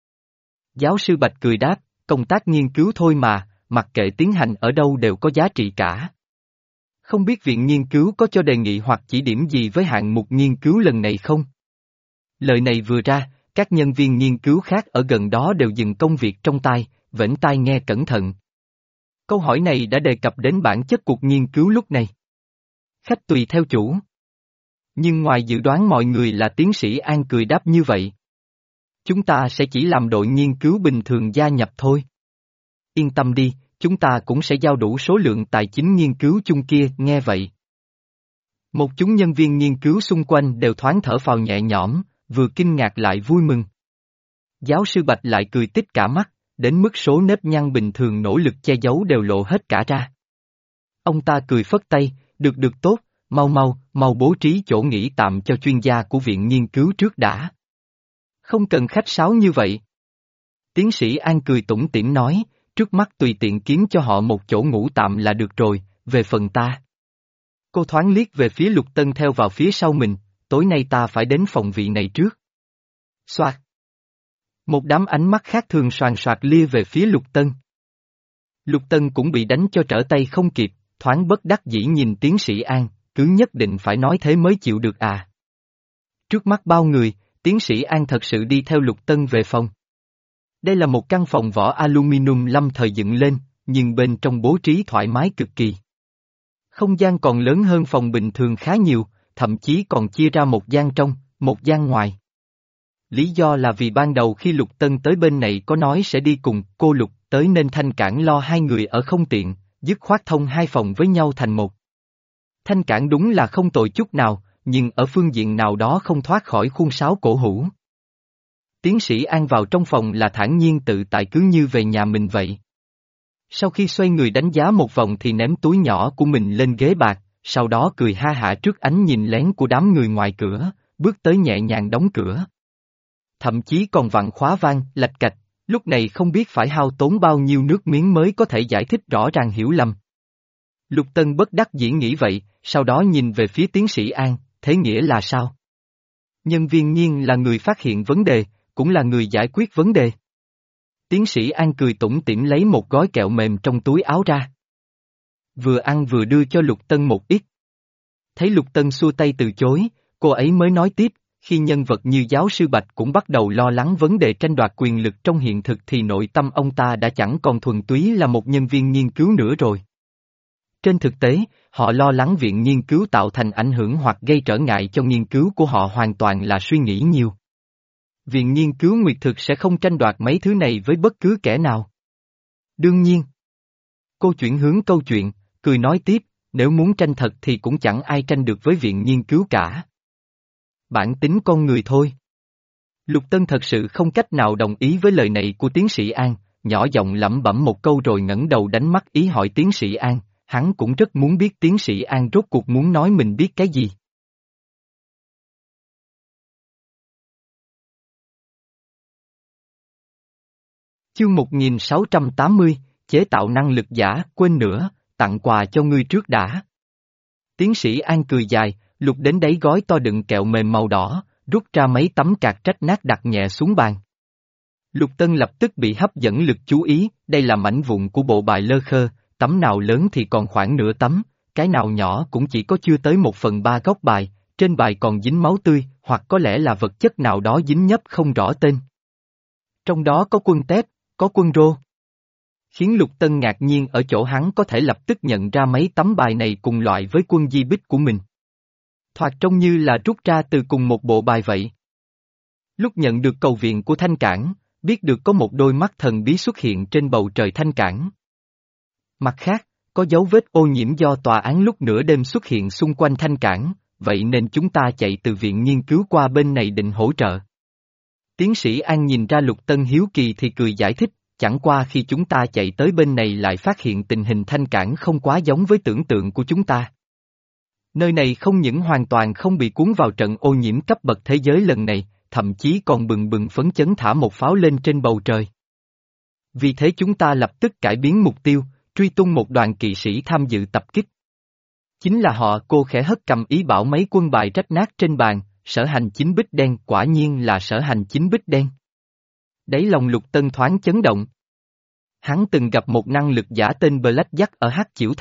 Giáo sư Bạch cười đáp, công tác nghiên cứu thôi mà, mặc kệ tiến hành ở đâu đều có giá trị cả. Không biết viện nghiên cứu có cho đề nghị hoặc chỉ điểm gì với hạng mục nghiên cứu lần này không? Lời này vừa ra, các nhân viên nghiên cứu khác ở gần đó đều dừng công việc trong tay, vểnh tai nghe cẩn thận. Câu hỏi này đã đề cập đến bản chất cuộc nghiên cứu lúc này. Khách tùy theo chủ. Nhưng ngoài dự đoán mọi người là tiến sĩ An cười đáp như vậy. Chúng ta sẽ chỉ làm đội nghiên cứu bình thường gia nhập thôi. Yên tâm đi, chúng ta cũng sẽ giao đủ số lượng tài chính nghiên cứu chung kia, nghe vậy. Một chúng nhân viên nghiên cứu xung quanh đều thoáng thở phào nhẹ nhõm, vừa kinh ngạc lại vui mừng. Giáo sư Bạch lại cười tít cả mắt, đến mức số nếp nhăn bình thường nỗ lực che giấu đều lộ hết cả ra. Ông ta cười phất tay, được được tốt, mau mau, mau bố trí chỗ nghỉ tạm cho chuyên gia của viện nghiên cứu trước đã. Không cần khách sáo như vậy. Tiến sĩ An cười tủm tỉm nói, trước mắt tùy tiện kiếm cho họ một chỗ ngủ tạm là được rồi, về phần ta. Cô thoáng liếc về phía Lục Tân theo vào phía sau mình, tối nay ta phải đến phòng vị này trước. Xoạt. Một đám ánh mắt khác thường soàn soạt lia về phía Lục Tân. Lục Tân cũng bị đánh cho trở tay không kịp, thoáng bất đắc dĩ nhìn tiến sĩ An, cứ nhất định phải nói thế mới chịu được à. Trước mắt bao người, tiến sĩ An thật sự đi theo Lục Tân về phòng. Đây là một căn phòng vỏ aluminum lâm thời dựng lên, nhưng bên trong bố trí thoải mái cực kỳ. Không gian còn lớn hơn phòng bình thường khá nhiều, thậm chí còn chia ra một gian trong, một gian ngoài. Lý do là vì ban đầu khi Lục Tân tới bên này có nói sẽ đi cùng cô Lục tới nên Thanh Cảng lo hai người ở không tiện, dứt khoát thông hai phòng với nhau thành một. Thanh Cảng đúng là không tồi chút nào, nhưng ở phương diện nào đó không thoát khỏi khuôn sáo cổ hủ. Tiến sĩ An vào trong phòng là thản nhiên tự tại cứ như về nhà mình vậy. Sau khi xoay người đánh giá một vòng thì ném túi nhỏ của mình lên ghế bạc, sau đó cười ha hả trước ánh nhìn lén của đám người ngoài cửa, bước tới nhẹ nhàng đóng cửa. Thậm chí còn vặn khóa vang, lạch cạch, lúc này không biết phải hao tốn bao nhiêu nước miếng mới có thể giải thích rõ ràng hiểu lầm. Lục Tân bất đắc dĩ nghĩ vậy, sau đó nhìn về phía tiến sĩ An, thế nghĩa là sao? Nhân viên nghiên là người phát hiện vấn đề, cũng là người giải quyết vấn đề. Tiến sĩ An cười tủm tỉm lấy một gói kẹo mềm trong túi áo ra. Vừa ăn vừa đưa cho Lục Tân một ít. Thấy Lục Tân xua tay từ chối, cô ấy mới nói tiếp, khi nhân vật như giáo sư Bạch cũng bắt đầu lo lắng vấn đề tranh đoạt quyền lực trong hiện thực thì nội tâm ông ta đã chẳng còn thuần túy là một nhân viên nghiên cứu nữa rồi. Trên thực tế, họ lo lắng viện nghiên cứu tạo thành ảnh hưởng hoặc gây trở ngại cho nghiên cứu của họ hoàn toàn là suy nghĩ nhiều. Viện nghiên cứu nguyệt thực sẽ không tranh đoạt mấy thứ này với bất cứ kẻ nào. Đương nhiên. Cô chuyển hướng câu chuyện, cười nói tiếp, nếu muốn tranh thật thì cũng chẳng ai tranh được với viện nghiên cứu cả. Bản tính con người thôi. Lục Tân thật sự không cách nào đồng ý với lời này của tiến sĩ An, nhỏ giọng lẩm bẩm một câu rồi ngẩng đầu đánh mắt ý hỏi tiến sĩ An, hắn cũng rất muốn biết tiến sĩ An rốt cuộc muốn nói mình biết cái gì. Chương một nghìn sáu trăm tám mươi, chế tạo năng lực giả, quên nữa, tặng quà cho ngươi trước đã. Tiến sĩ An cười dài, lục đến đáy gói to đựng kẹo mềm màu đỏ, rút ra mấy tấm cạc trách nát đặt nhẹ xuống bàn. Lục Tân lập tức bị hấp dẫn lực chú ý, đây là mảnh vụn của bộ bài lơ khơ, tấm nào lớn thì còn khoảng nửa tấm, cái nào nhỏ cũng chỉ có chưa tới một phần ba góc bài, trên bài còn dính máu tươi, hoặc có lẽ là vật chất nào đó dính nhấp không rõ tên. Trong đó có quân tép, có quân rô. Khiến Lục Tân ngạc nhiên ở chỗ hắn có thể lập tức nhận ra mấy tấm bài này cùng loại với quân di bích của mình. Thoạt trông như là rút ra từ cùng một bộ bài vậy. Lúc nhận được cầu viện của Thanh Cảng, biết được có một đôi mắt thần bí xuất hiện trên bầu trời Thanh Cảng. Mặt khác, có dấu vết ô nhiễm do tòa án lúc nửa đêm xuất hiện xung quanh Thanh Cảng, vậy nên chúng ta chạy từ viện nghiên cứu qua bên này định hỗ trợ. Tiến sĩ An nhìn ra Lục Tân hiếu kỳ thì cười giải thích, chẳng qua khi chúng ta chạy tới bên này lại phát hiện tình hình Thanh Cảng không quá giống với tưởng tượng của chúng ta. Nơi này không những hoàn toàn không bị cuốn vào trận ô nhiễm cấp bậc thế giới lần này, thậm chí còn bừng bừng phấn chấn thả một pháo lên trên bầu trời. Vì thế chúng ta lập tức cải biến mục tiêu, truy tung một đoàn kỵ sĩ tham dự tập kích. Chính là họ. Cô khẽ hất cầm ý bảo mấy quân bài rách nát trên bàn, sở hành chính bích đen, quả nhiên là sở hành chính bích đen. Đáy lòng Lục Tân thoáng chấn động. Hắn từng gặp một năng lực giả tên Black Jack ở Hắc Chiểu Thành,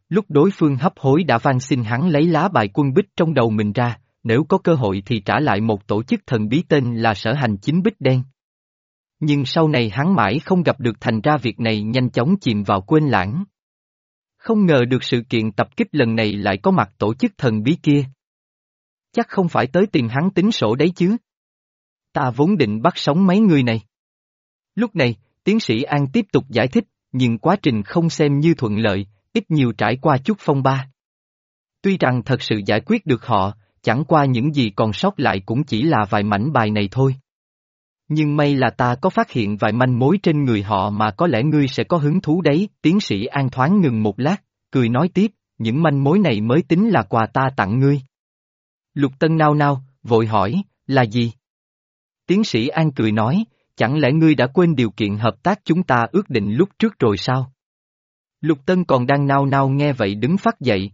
lúc đối phương hấp hối đã van xin hắn lấy lá bài quân bích trong đầu mình ra, nếu có cơ hội thì trả lại một tổ chức thần bí tên là Sở Hành Chính Bích Đen. Nhưng sau này hắn mãi không gặp được, thành ra việc này nhanh chóng chìm vào quên lãng. Không ngờ được sự kiện tập kích lần này lại có mặt tổ chức thần bí kia. Chắc không phải tới tìm hắn tính sổ đấy chứ. Ta vốn định bắt sống mấy người này. Lúc này, tiến sĩ An tiếp tục giải thích, nhưng quá trình không xem như thuận lợi, ít nhiều trải qua chút phong ba. Tuy rằng thật sự giải quyết được họ, chẳng qua những gì còn sót lại cũng chỉ là vài mảnh bài này thôi. Nhưng may là ta có phát hiện vài manh mối trên người họ mà có lẽ ngươi sẽ có hứng thú đấy. Tiến sĩ An thoáng ngừng một lát, cười nói tiếp, những manh mối này mới tính là quà ta tặng ngươi. Lục Tân nao nao, vội hỏi, là gì? Tiến sĩ An cười nói, chẳng lẽ ngươi đã quên điều kiện hợp tác chúng ta ước định lúc trước rồi sao? Lục Tân còn đang nao nao nghe vậy đứng phắt dậy.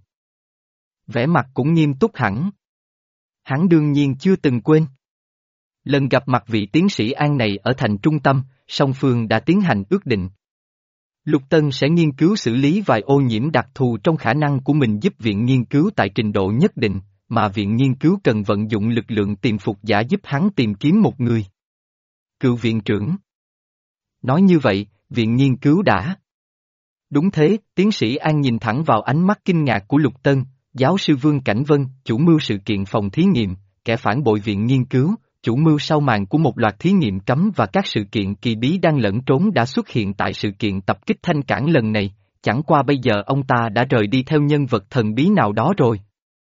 Vẻ mặt cũng nghiêm túc hẳn. Hắn đương nhiên chưa từng quên. Lần gặp mặt vị tiến sĩ An này ở thành trung tâm, song phương đã tiến hành ước định. Lục Tân sẽ nghiên cứu xử lý vài ô nhiễm đặc thù trong khả năng của mình giúp viện nghiên cứu tại trình độ nhất định, mà viện nghiên cứu cần vận dụng lực lượng tìm phục giả giúp hắn tìm kiếm một người. Cựu viện trưởng. Nói như vậy, viện nghiên cứu đã. Đúng thế, tiến sĩ An nhìn thẳng vào ánh mắt kinh ngạc của Lục Tân, giáo sư Vương Cảnh Vân, chủ mưu sự kiện phòng thí nghiệm, kẻ phản bội viện nghiên cứu, chủ mưu sau màn của một loạt thí nghiệm cấm và các sự kiện kỳ bí đang lẫn trốn đã xuất hiện tại sự kiện tập kích Thanh Cảng lần này, chẳng qua bây giờ ông ta đã rời đi theo nhân vật thần bí nào đó rồi.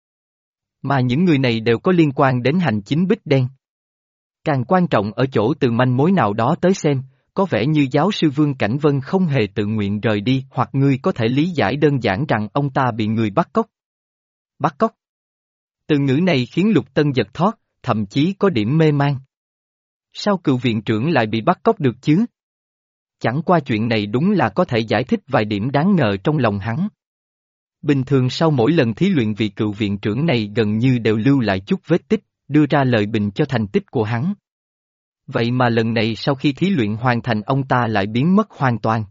Mà những người này đều có liên quan đến hành chính Bích Đen. Càng quan trọng ở chỗ từ manh mối nào đó tới xem, có vẻ như giáo sư Vương Cảnh Vân không hề tự nguyện rời đi, hoặc ngươi có thể lý giải đơn giản rằng ông ta bị người bắt cóc. Bắt cóc? Từ ngữ này khiến Lục Tân giật thót, thậm chí có điểm mê man. Sao cựu viện trưởng lại bị bắt cóc được chứ? Chẳng qua chuyện này đúng là có thể giải thích vài điểm đáng ngờ trong lòng hắn. Bình thường sau mỗi lần thí luyện vị cựu viện trưởng này gần như đều lưu lại chút vết tích, đưa ra lời bình cho thành tích của hắn. Vậy mà lần này sau khi thí luyện hoàn thành ông ta lại biến mất hoàn toàn.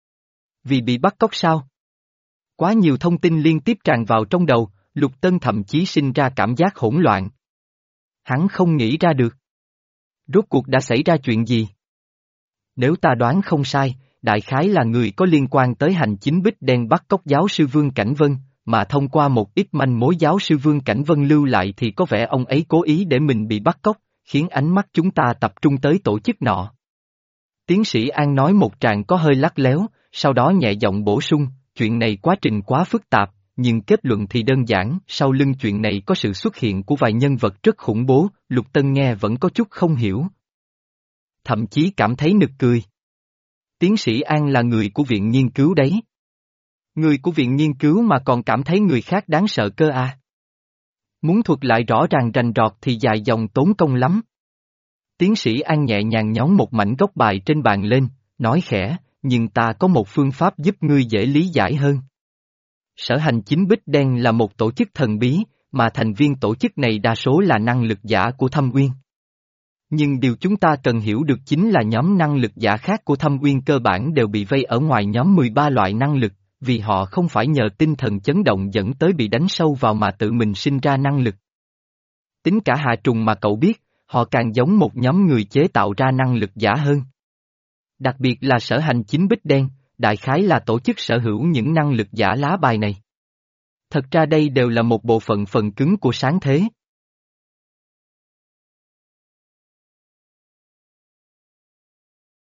Vì bị bắt cóc sao? Quá nhiều thông tin liên tiếp tràn vào trong đầu, Lục Tân thậm chí sinh ra cảm giác hỗn loạn. Hắn không nghĩ ra được. Rốt cuộc đã xảy ra chuyện gì? Nếu ta đoán không sai, đại khái là người có liên quan tới hành chính Bích Đen bắt cóc giáo sư Vương Cảnh Vân, mà thông qua một ít manh mối giáo sư Vương Cảnh Vân lưu lại thì có vẻ ông ấy cố ý để mình bị bắt cóc, khiến ánh mắt chúng ta tập trung tới tổ chức nọ. Tiến sĩ An nói một tràng có hơi lắc léo, sau đó nhẹ giọng bổ sung, chuyện này quá trình quá phức tạp, nhưng kết luận thì đơn giản, sau lưng chuyện này có sự xuất hiện của vài nhân vật rất khủng bố, Lục Tân nghe vẫn có chút không hiểu. Thậm chí cảm thấy nực cười. Tiến sĩ An là người của viện nghiên cứu đấy. Người của viện nghiên cứu mà còn cảm thấy người khác đáng sợ cơ à. Muốn thuật lại rõ ràng rành rọt thì dài dòng tốn công lắm. Tiến sĩ An nhẹ nhàng nhón một mảnh góc bài trên bàn lên, nói khẽ, nhưng ta có một phương pháp giúp ngươi dễ lý giải hơn. Sở Hành Chính Bích Đen là một tổ chức thần bí, mà thành viên tổ chức này đa số là năng lực giả của Thâm Uyên. Nhưng điều chúng ta cần hiểu được chính là nhóm năng lực giả khác của Thâm Uyên cơ bản đều bị vây ở ngoài nhóm mười ba loại năng lực, vì họ không phải nhờ tinh thần chấn động dẫn tới bị đánh sâu vào mà tự mình sinh ra năng lực. Tính cả Hạ Trùng mà cậu biết, họ càng giống một nhóm người chế tạo ra năng lực giả hơn. Đặc biệt là Sở Hành Chính Bích Đen, đại khái là tổ chức sở hữu những năng lực giả lá bài này. Thật ra đây đều là một bộ phận phần cứng của sáng thế.